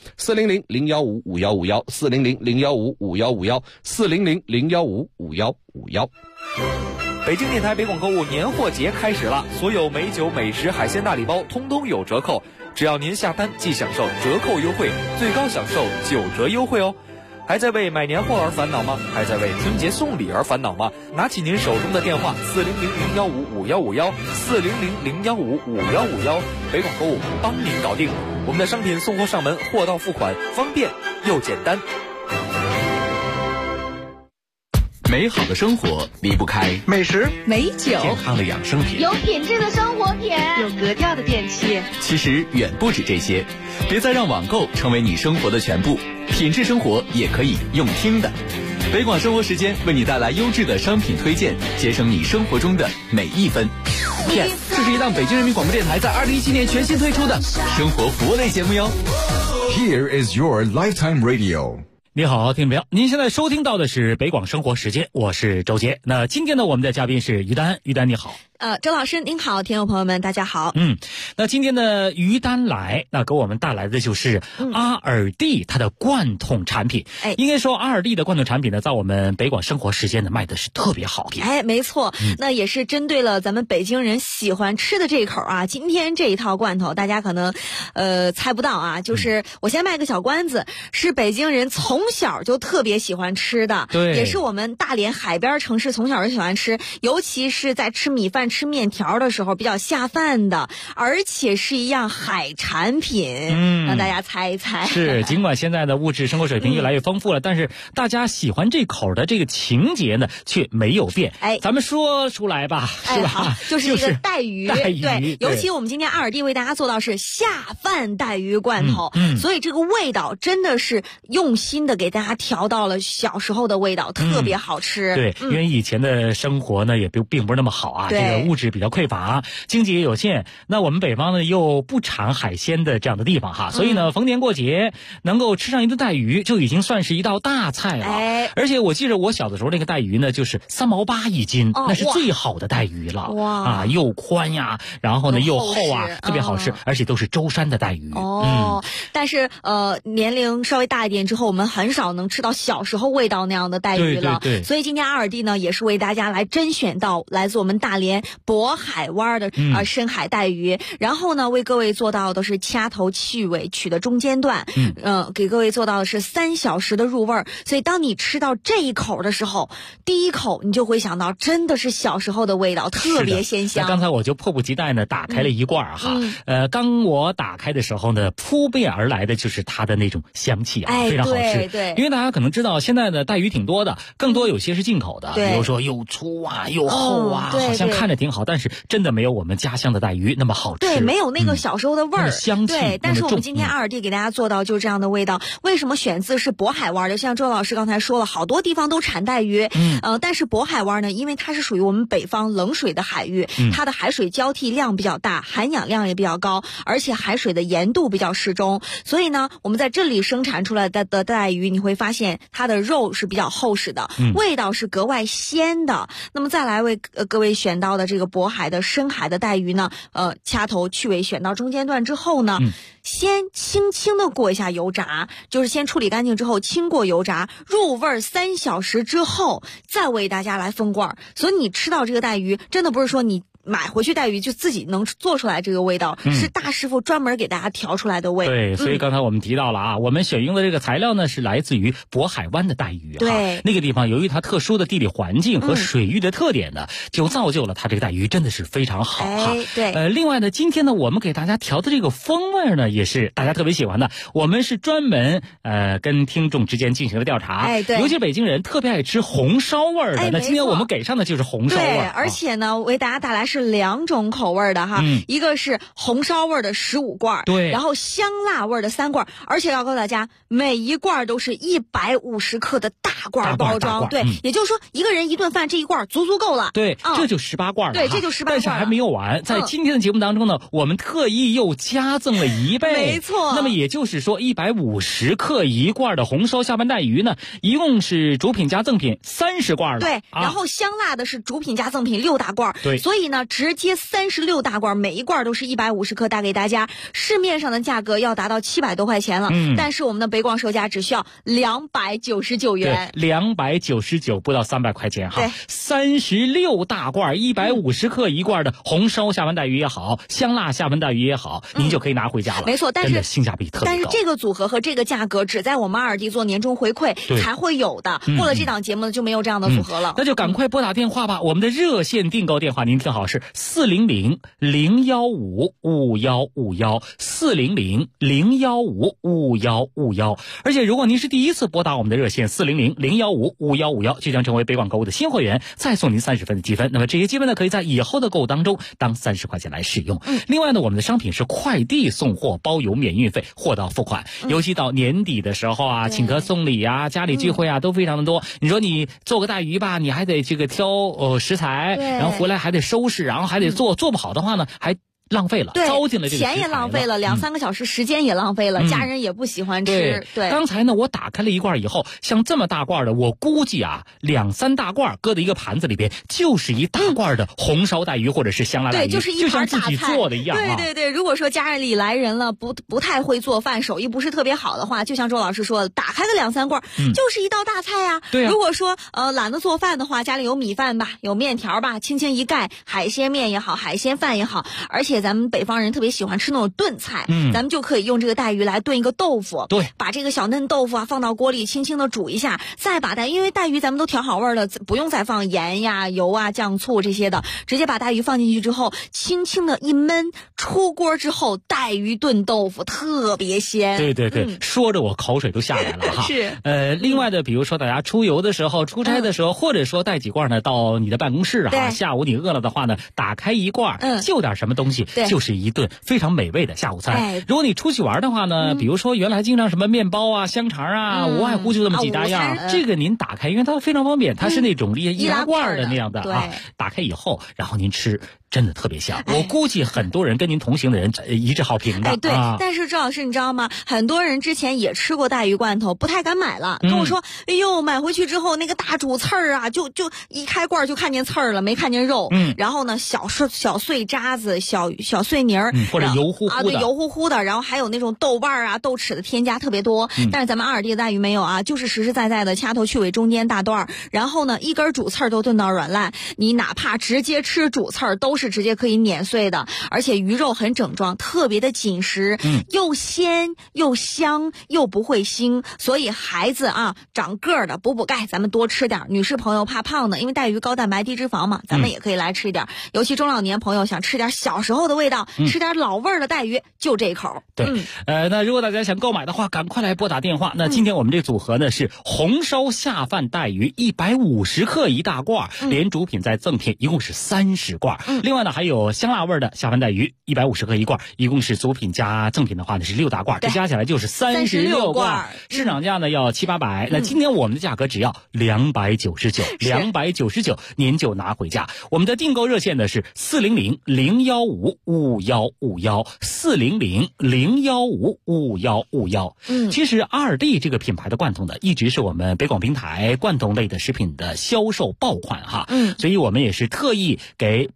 ，400-015-5151，400-015-5151，400-015-5151。 北京电台北广购物年货节开始了，所有美酒、美食、海鲜大礼包通通有折扣，只要您下单即享受折扣优惠，最高享受9折优惠哦。还在为买年货而烦恼吗？还在为春节送礼而烦恼吗？拿起您手中的电话400-015-5151，400-015-5151，北广购物帮您搞定。我们的商品送货上门，货到付款，方便又简单。 美好的生活离不开美食、 美酒、 健康的养生品、 有品质的生活品、 有格调的电器。 其实远不止这些，别再让网购成为你生活的全部，品质生活也可以用听的。北广生活时间为你带来优质的商品推荐，节省你生活中的每一分。Yes， 这是一档北京人民广播电台在2017年全新推出的生活服务类节目哟。 Here is your lifetime radio。 你好，听众朋友，您现在收听到的是北广生活时间，我是周杰。那今天呢，我们的嘉宾是于丹，于丹你好。 周老师您好，听众朋友们大家好。 那今天的于丹来，那给我们带来的就是阿尔蒂它的罐头产品。应该说阿尔蒂的罐头产品呢，在我们北广生活时间呢卖的是特别好的。 没错，那也是针对了咱们北京人喜欢吃的这一口啊。今天这一套罐头，大家可能猜不到啊，就是我先卖个小关子，是北京人从小就特别喜欢吃的， 对， 也是我们大连海边城市从小就喜欢吃，尤其是在吃米饭、吃面条的时候比较下饭的，而且是一样海产品，让大家猜一猜。 是，尽管现在的物质生活水平越来越丰富了，但是大家喜欢这口的这个情节呢却没有变。咱们说出来吧，是吧？ 好，就是这个带鱼，对，尤其我们今天阿尔蒂为大家做到是下饭带鱼罐头，所以这个味道真的是用心的给大家调到了小时候的味道，特别好吃。 对，因为以前的生活呢也并不是那么好啊，这个物质比较匮乏，经济也有限。那我们北方呢又不产海鲜的这样的地方哈，所以呢逢年过节能够吃上一顿带鱼就已经算是一道大菜了。而且我记得我小的时候那个带鱼呢就是3毛8一斤，那是最好的带鱼了。哇，又宽呀，然后呢又厚啊，特别好吃，而且都是舟山的带鱼。 但是年龄稍微大一点之后，我们很少能吃到小时候味道那样的带鱼了。 对， 所以今天阿尔蒂呢也是为大家来甄选到来自我们大连渤海湾的深海带鱼，然后呢为各位做到的是掐头去尾取的中间段，给各位做到的是3小时的入味儿。所以当你吃到这一口的时候，第一口你就会想到真的是小时候的味道，特别鲜香。 刚才我就迫不及待呢打开了一罐哈，当我打开的时候呢，扑面而来的就是它的那种香气啊，非常好吃。 对， 因为大家可能知道现在的带鱼挺多的，更多有些是进口的，比如说又粗啊又厚啊，好像看着挺好，但是真的没有我们家乡的带鱼那么好吃。 对，没有那个小时候的味儿， 香气。 对，但是我们今天阿尔蒂给大家做到就是这样的味道。为什么选自是渤海湾的？像周老师刚才说了，好多地方都产带鱼，但是渤海湾呢，因为它是属于我们北方冷水的海域，它的海水交替量比较大，含氧量也比较高，而且海水的盐度比较适中，所以呢，我们在这里生产出来的带鱼，你会发现它的肉是比较厚实的，味道是格外鲜的。那么再来为各位选到的这个渤海的深海的带鱼呢，掐头去尾选到中间段之后呢，先轻轻的过一下油炸，就是先处理干净之后轻过油炸，入味3小时之后再为大家来封罐。所以你吃到这个带鱼，真的不是说你买回去带鱼就自己能做出来这个味道，是大师傅专门给大家调出来的味。 对，所以刚才我们提到了啊，我们选用的这个材料呢是来自于渤海湾的带鱼。 对， 那个地方由于它特殊的地理环境和水域的特点呢，就造就了它这个带鱼真的是非常好哈。 对。 另外呢，今天呢我们给大家调的这个风味呢，也是大家特别喜欢的。我们是专门跟听众之间进行了调查， 对， 尤其是北京人特别爱吃红烧味的。那今天我们给上的就是红烧味。 对，而且呢，为大家带来是2种口味的哈，一个是红烧味的15罐， 对， 然后香辣味的3罐，而且要告诉大家，每一罐都是150克的大罐包装，对，也就是说一个人一顿饭这一罐足够了。 对，这就18罐了。 对，这就18罐了。 但是还没有完，在今天的节目当中呢，我们特意又加赠了1倍。 没错。 那么也就是说，150克1罐的红烧下半带鱼呢，一共是主品加赠品30罐了。 对，然后香辣的是主品加赠品6大罐。 对， 所以呢，直接36大罐，每一罐都是150克带给大家。市面上的价格要达到700多块钱了，但是我们的北广售价只需要299元。 对，299不到300块钱哈。36大罐150克1罐的红烧下半带鱼也好，香辣下半带鱼也好，您就可以拿回家了。 没错，但是性价比特别高。 但是这个组合和这个价格只在我们阿尔蒂做年终回馈才会有的，过了这档节目呢就没有这样的组合了。 那就赶快拨打电话吧，我们的热线订购电话您听好是400-015-5151，400-015-5151。而且如果您是第一次拨打我们的热线400-015-5151，就将成为北广购物的新会员，再送您30分的积分。那么这些积分呢，可以在以后的购物当中当30块钱来使用。另外呢，我们的商品是快递送货，包邮免运费，货到付款。尤其到年底的时候啊，请客送礼啊，家里聚会啊，都非常的多。你说你做个带鱼吧，你还得这个挑食材，然后回来还得收拾，然后还得做不好的话呢，还浪费了，糟践了这个钱也浪费了，2-3个小时时间也浪费了，家人也不喜欢吃。对， 刚才呢我打开了一罐以后，像这么大罐的，我估计啊2-3大罐搁在一个盘子里边，就是一大罐的红烧带鱼或者是香辣带鱼， 对，就是一盘就像自己做的一样啊。 对，如果说家里来人了，不太会做饭，手艺不是特别好的话，就像周老师说的，打开个2-3罐，就是一道大菜呀。 对啊。 如果说懒得做饭的话，家里有米饭吧，有面条吧，轻轻一盖，海鲜面也好，海鲜饭也好，而且咱们北方人特别喜欢吃那种炖菜，咱们就可以用这个带鱼来炖一个豆腐。 对， 把这个小嫩豆腐啊放到锅里轻轻的煮一下，再把因为带鱼咱们都调好味了，不用再放盐呀、油啊、酱醋这些的，直接把带鱼放进去之后，轻轻的一焖，出锅之后带鱼炖豆腐特别鲜。 对，说着我口水都下来了哈。 是。 另外的，比如说大家出游的时候、出差的时候，或者说带几罐呢到你的办公室啊，下午你饿了的话呢，打开一罐，就点什么东西，就是一顿非常美味的下午餐。如果你出去玩的话呢，比如说原来经常什么面包啊、香肠啊，无外乎就这么几大样，这个您打开，因为它非常方便，它是那种易拉罐的那样的啊，打开以后，然后您吃。真的特别香，我估计很多人跟您同行的人一致好评的。 对，但是周老师你知道吗？很多人之前也吃过带鱼罐头，不太敢买了，跟我说：“哎呦，买回去之后那个大主刺儿啊，就一开罐就看见刺儿了，没看见肉。然后呢，小碎渣子、小碎泥儿， 或者油乎乎的啊，对，油乎乎的。然后还有那种豆瓣啊、豆豉的添加特别多。但是咱们阿尔蒂的带鱼没有啊，就是实实在在的掐头去尾，中间大段，然后呢，一根主刺儿都炖到软烂。你哪怕直接吃主刺儿，都是直接可以碾碎的，而且鱼肉很整装，特别的紧实，又鲜又香又不会腥，所以孩子啊长个儿的补钙，咱们多吃点。女士朋友怕胖的，因为带鱼高蛋白低脂肪嘛，咱们也可以来吃一点。尤其中老年朋友想吃点小时候的味道，吃点老味儿的带鱼，就这一口。 对，那如果大家想购买的话，赶快来拨打电话。那今天我们这组合呢是红烧下饭带鱼150克一大罐，连主品再赠品，一共是30罐。另外呢还有香辣味的下饭带鱼150克一罐，一共是主品加赠品的话呢是6大罐，这加起来就是36罐。市场价呢要700-800，那今天我们的价格只要299，您就拿回家。我们的订购热线呢是400-015-5151，400-015-5151。其实阿尔蒂这个品牌的罐头呢，一直是我们北广平台罐头类的食品的销售爆款哈。所以我们也是特意给北方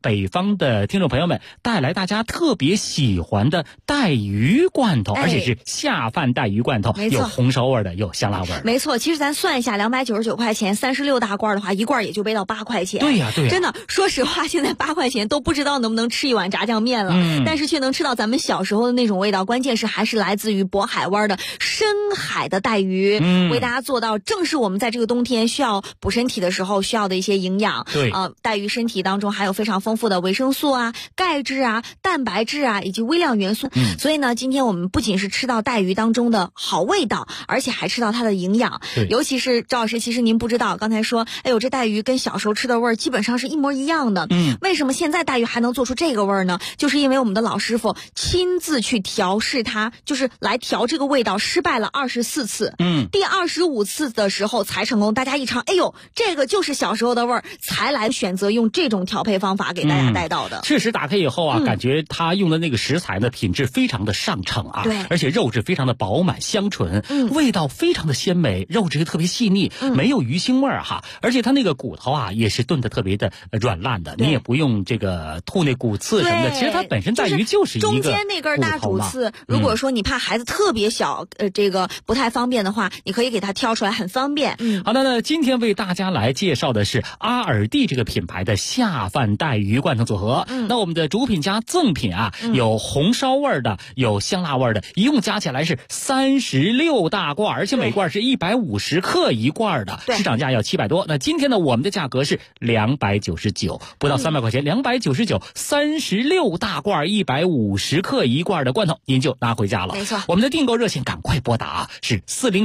帮的听众朋友们带来大家特别喜欢的带鱼罐头，而且是下饭带鱼罐头，有红烧味的，有香辣味的。 没错，其实咱算一下，299块钱，36大罐的话，一罐也就背到8块钱。 对呀，对呀， 真的，说实话，现在8块钱都不知道能不能吃一碗炸酱面了，但是却能吃到咱们小时候的那种味道。关键是还是来自于渤海湾的深海的带鱼，为大家做到正是我们在这个冬天需要补身体的时候需要的一些营养。 对， 带鱼身体当中含有非常丰富的维生素啊、钙质啊、蛋白质啊以及微量元素。所以呢，今天我们不仅是吃到带鱼当中的好味道，而且还吃到它的营养。尤其是赵老师，其实您不知道，刚才说，哎呦，这带鱼跟小时候吃的味儿基本上是一模一样的。为什么现在带鱼还能做出这个味儿呢？就是因为我们的老师傅亲自去调试它，就是来调这个味道，失败了24次。第25次的时候才成功。大家一尝，哎呦，这个就是小时候的味儿，才来选择用这种调配方法给大家带到的。 确实打开以后啊，感觉他用的那个食材呢，品质非常的上乘啊， 对， 而且肉质非常的饱满香醇，味道非常的鲜美，肉质特别细腻，没有鱼腥味儿哈，而且它那个骨头啊也是炖的特别的软烂的，你也不用这个吐那骨刺什么的，其实它本身带鱼就是一个中间那根大主刺，如果说你怕孩子特别小，这个不太方便的话，你可以给它挑出来，很方便。 好的，那今天为大家来介绍的是阿尔蒂这个品牌的下饭带鱼罐头组合。那我们的主品加赠品啊，有红烧味的，有香辣味的，一共加起来是36大罐，而且每罐是150克一罐的，市场价要700多。那今天呢，我们的价格是299，不到300块钱，299 36大罐150克一罐的罐头，您就拿回家了。 没错， 我们的订购热线赶快拨打是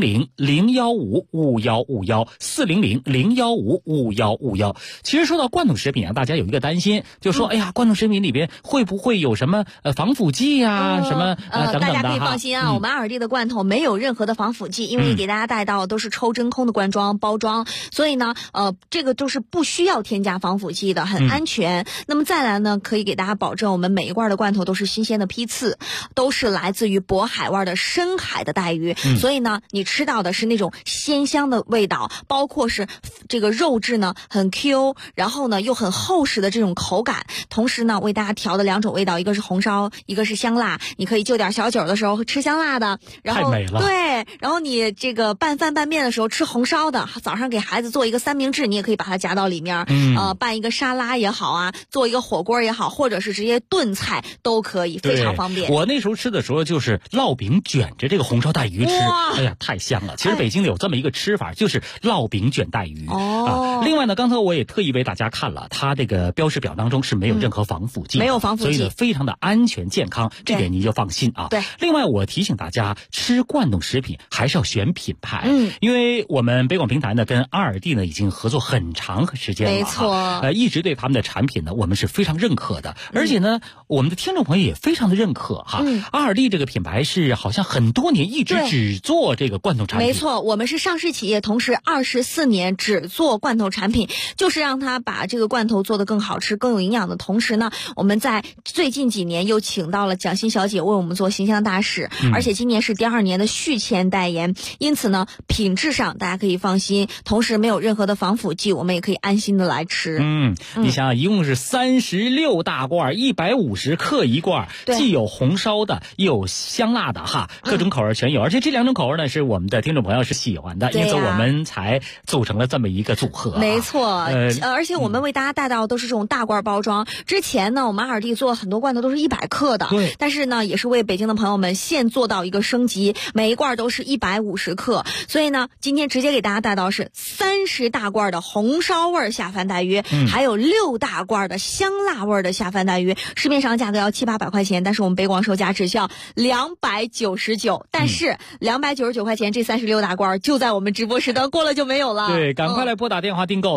400-015-5151，400-015-5151。其实说到罐头食品啊，大家有一个担心，就说哎呀，罐头食品里边会不会有什么防腐剂呀，什么等等的。 大家可以放心啊，我们阿尔蒂的罐头没有任何的防腐剂，因为给大家带到都是抽真空的罐装包装，所以呢，这个就是不需要添加防腐剂的，很安全。那么再来呢，可以给大家保证，我们每一罐的罐头都是新鲜的批次，都是来自于渤海湾的深海的带鱼，所以呢，你吃到的是那种鲜香的味道，包括是这个肉质呢很 Q， 然后呢又很厚实的这种口感。同时呢，为大家调的2种味道，一个是红烧，一个是香辣。你可以就点小酒的时候吃香辣的，然后太美了。 对，然后你这个拌饭拌面的时候吃红烧的，早上给孩子做一个三明治，你也可以把它夹到里面，拌一个沙拉也好啊，做一个火锅也好，或者是直接炖菜都可以，非常方便。 我那时候吃的时候就是烙饼卷着这个红烧带鱼吃，哎呀，太香了。其实北京有这么一个吃法，就是烙饼卷带鱼。另外呢，刚才我也特意为大家看了，它这个标识表当中是没有任何防腐剂， 没有防腐剂， 所以呢非常的安全健康，这点您就放心啊。 对。 另外我提醒大家，吃罐头食品还是要选品牌，因为我们北广平台呢跟阿尔蒂呢已经合作很长时间了， 没错， 一直对他们的产品呢我们是非常认可的，而且呢我们的听众朋友也非常的认可哈。阿尔蒂这个品牌是好像很多年一直只做这个罐头产品， 没错，我们是上市企业，同时24年只做罐头产品，就是让它把这个罐头做得更好吃、更有营养的同时呢，我们在最近几年又请到了蒋欣小姐为我们做形象大使，而且今年是第2年的续签代言，因此呢，品质上大家可以放心，同时没有任何的防腐剂，我们也可以安心的来吃。 你想想，一共是36大罐，150克一罐，既有红烧的，又有香辣的哈，各种口味全有，而且这2种口味呢是我们的听众朋友是喜欢的，因此我们才组成了这么一个组合。 没错，而且我们为大家带到都是这种大罐包装。之前呢，我们阿尔蒂做很多罐头都是100克的， 对， 但是呢，也是为北京的朋友们现做到一个升级，每一罐都是150克。所以呢，今天直接给大家带到是30大罐的红烧味下饭带鱼，还有6大罐的香辣味的下饭带鱼。市面上价格要700-800块钱，但是我们北广售价只需要299，但是299块钱这36大罐就在我们直播时段过了就没有了。 对，赶快来拨打电话订购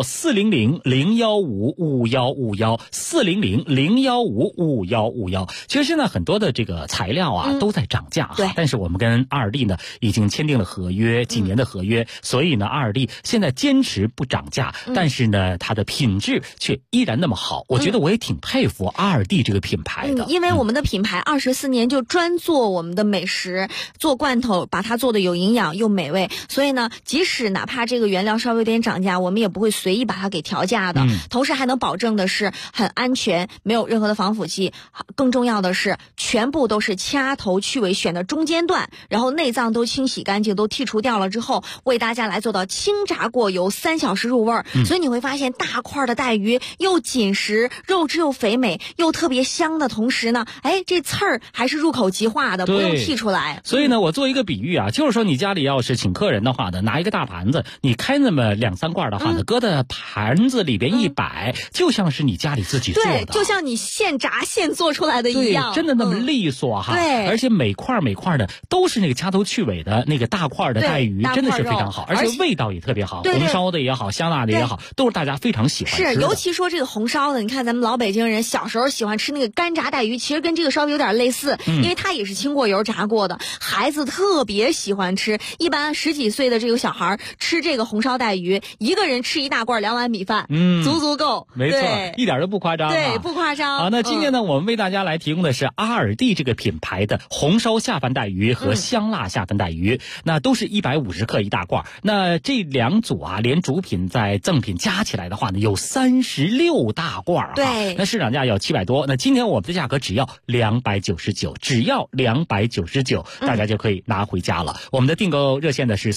400-015-5151，400-015-5151。其实现在很多的这个材料啊都在涨价， 对， 但是我们跟阿尔蒂呢已经签订了合约，几年的合约，所以呢阿尔蒂现在坚持不涨价，但是呢它的品质却依然那么好，我觉得我也挺佩服阿尔蒂这个品牌的， 因为我们的品牌24年就专做我们的美食，做罐头，把它做的有营养又美味，所以呢，即使哪怕这个原料稍微有点涨价，我们也不会随意把它给调价的，同时还能保证的是很安全，没有任何的防腐剂。更重要的是，全部都是掐头去尾，选的中间段，然后内脏都清洗干净，都剔除掉了之后，为大家来做到清炸过油，3小时入味儿。所以你会发现大块的带鱼又紧实，肉质又肥美，又特别香的同时呢，这刺儿还是入口即化的，不用剔出来。 所以呢，我做一个比喻啊，就是说你家里要是请客人的话呢，拿一个大盘子，你开那么2-3罐的话呢，搁在盘子里边一摆，就像是你家里自己做的， 对，就像你现炸现做出来的一样， 真的那么利索哈。 对， 而且每块的都是那个掐头去尾的那个大块的带鱼，真的是非常好，而且味道也特别好，红烧的也好，香辣的也好，都是大家非常喜欢吃的。 是，尤其说这个红烧的，你看咱们老北京人小时候喜欢吃那个干炸带鱼，其实跟这个稍微有点类似，因为它也是清过油炸过的，孩子特别喜欢吃。一般10几岁的这个小孩吃这个红烧带鱼，一个人吃1大罐2碗米饭，足够。 没错，一点都不夸张。 对，不夸张。 好，那今天呢，我们为大家来提供的是阿尔蒂这个品牌的红烧下饭带鱼和香辣下饭带鱼，那都是150克1大罐。那这2组啊，连主品在赠品加起来的话呢，有36大罐啊。 对， 那市场价要700多，那今天我们的价格只要299，只要299，大家就可以拿回家了。我们的订购热线呢是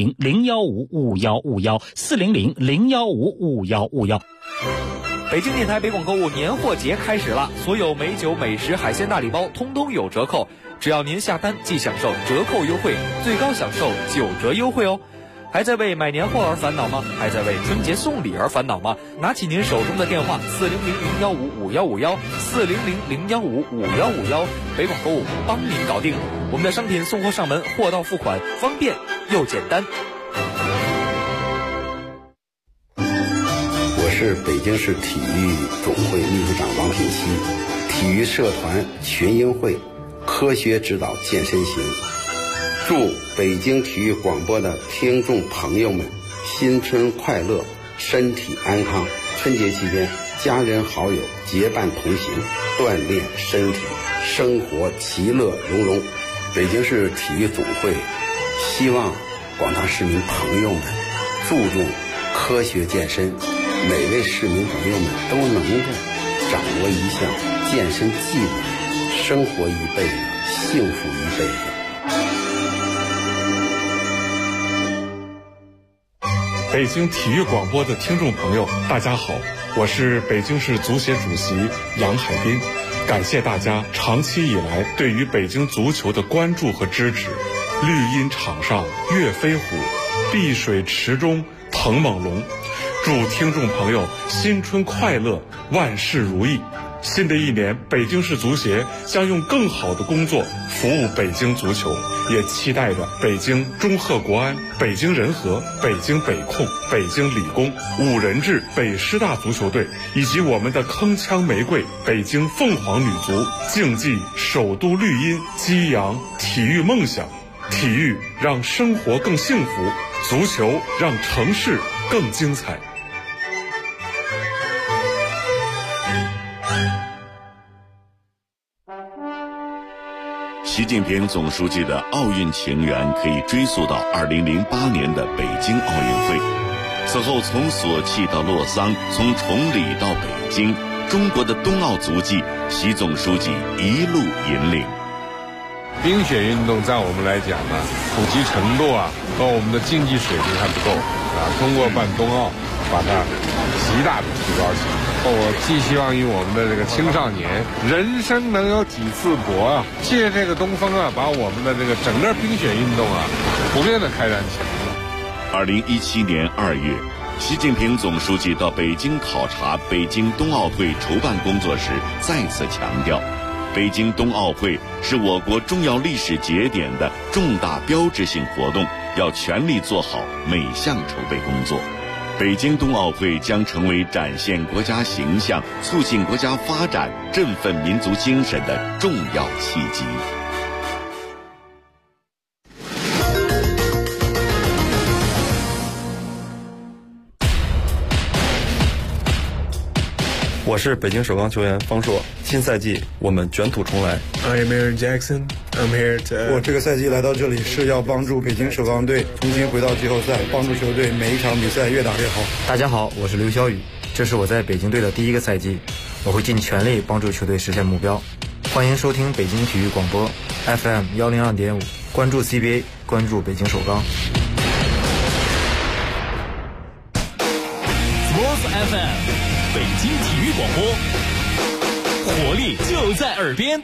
400-015-5151，400-015-5151。 北京电台北广购物年货节开始了，所有美酒、美食、海鲜大礼包通通有折扣，只要您下单即享受折扣优惠，最高享受9折优惠哦。还在为买年货而烦恼吗？还在为春节送礼而烦恼吗？拿起您手中的电话400-015-5151，400-015-5151，北广购物帮您搞定。我们的商品送货上门，货到付款，方便又简单。 我是北京市体育总会秘书长王品熙，体育社团群英会科学指导健身行。祝北京体育广播的听众朋友们新春快乐，身体安康。春节期间，家人好友结伴同行，锻炼身体，生活其乐融融。北京市体育总会希望广大市民朋友们注重科学健身，每位市民朋友们都能够掌握一项健身技能，生活一辈子，幸福一辈子。 北京体育广播的听众朋友，大家好，我是北京市足协主席杨海滨，感谢大家长期以来对于北京足球的关注和支持。绿茵场上跃飞虎，碧水池中腾猛龙。祝听众朋友新春快乐，万事如意。新的一年，北京市足协将用更好的工作服务北京足球，也期待着北京中赫国安、北京人和、北京北控、北京理工、5人制北师大足球队以及我们的铿锵玫瑰北京凤凰女足，竞技首都绿茵，激扬体育梦想。体育让生活更幸福，足球让城市更精彩。 习近平总书记的奥运情缘可以追溯到2008年的北京奥运会。此后从索契到洛桑，从崇礼到北京，中国的冬奥足迹，习总书记一路引领。 冰雪运动在我们来讲呢，普及程度和我们的竞技水平还不够通过办冬奥，把它极大的提高起来。我寄希望于我们的这个青少年，人生能有几次搏借这个东风把我们的这个整个冰雪运动普遍的开展起来。 2017年2月，习近平总书记到北京考察北京冬奥会筹办工作时，再次强调，北京冬奥会是我国重要历史节点的重大标志性活动，要全力做好每项筹备工作。北京冬奥会将成为展现国家形象、促进国家发展、振奋民族精神的重要契机。 我是北京首钢球员方硕，新赛季我们卷土重来。 I am Aaron Jackson. I'm here to. 我这个赛季来到这里是要帮助北京首钢队重新回到季后赛，帮助球队每一场比赛越打越好。 大家好，我是刘晓宇，这是我在北京队的第1个赛季。 我会尽全力帮助球队实现目标。欢迎收听北京体育广播 FM102.5，关注 CBA， 关注北京首钢。 Sports FM， 北京体育广播，活力就在耳边。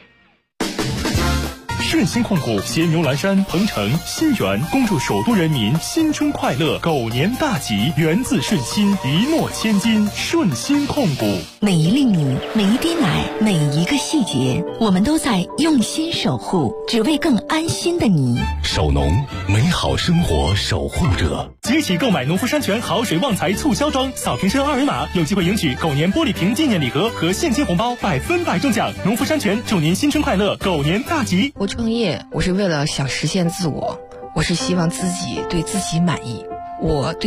顺鑫控股携牛栏山、鹏城、新源恭祝首都人民新春快乐，狗年大吉，源自顺心，一诺千金。顺鑫控股， 每一粒米，每一滴奶，每一个细节，我们都在用心守护，只为更安心的你。 守农，美好生活守护者。即起购买农夫山泉好水旺财促销装，扫瓶身二维码，有机会赢取狗年玻璃瓶纪念礼盒和现金红包，100%中奖。农夫山泉祝您新春快乐，狗年大吉。 我创业，我是为了想实现自我，我是希望自己对自己满意，我对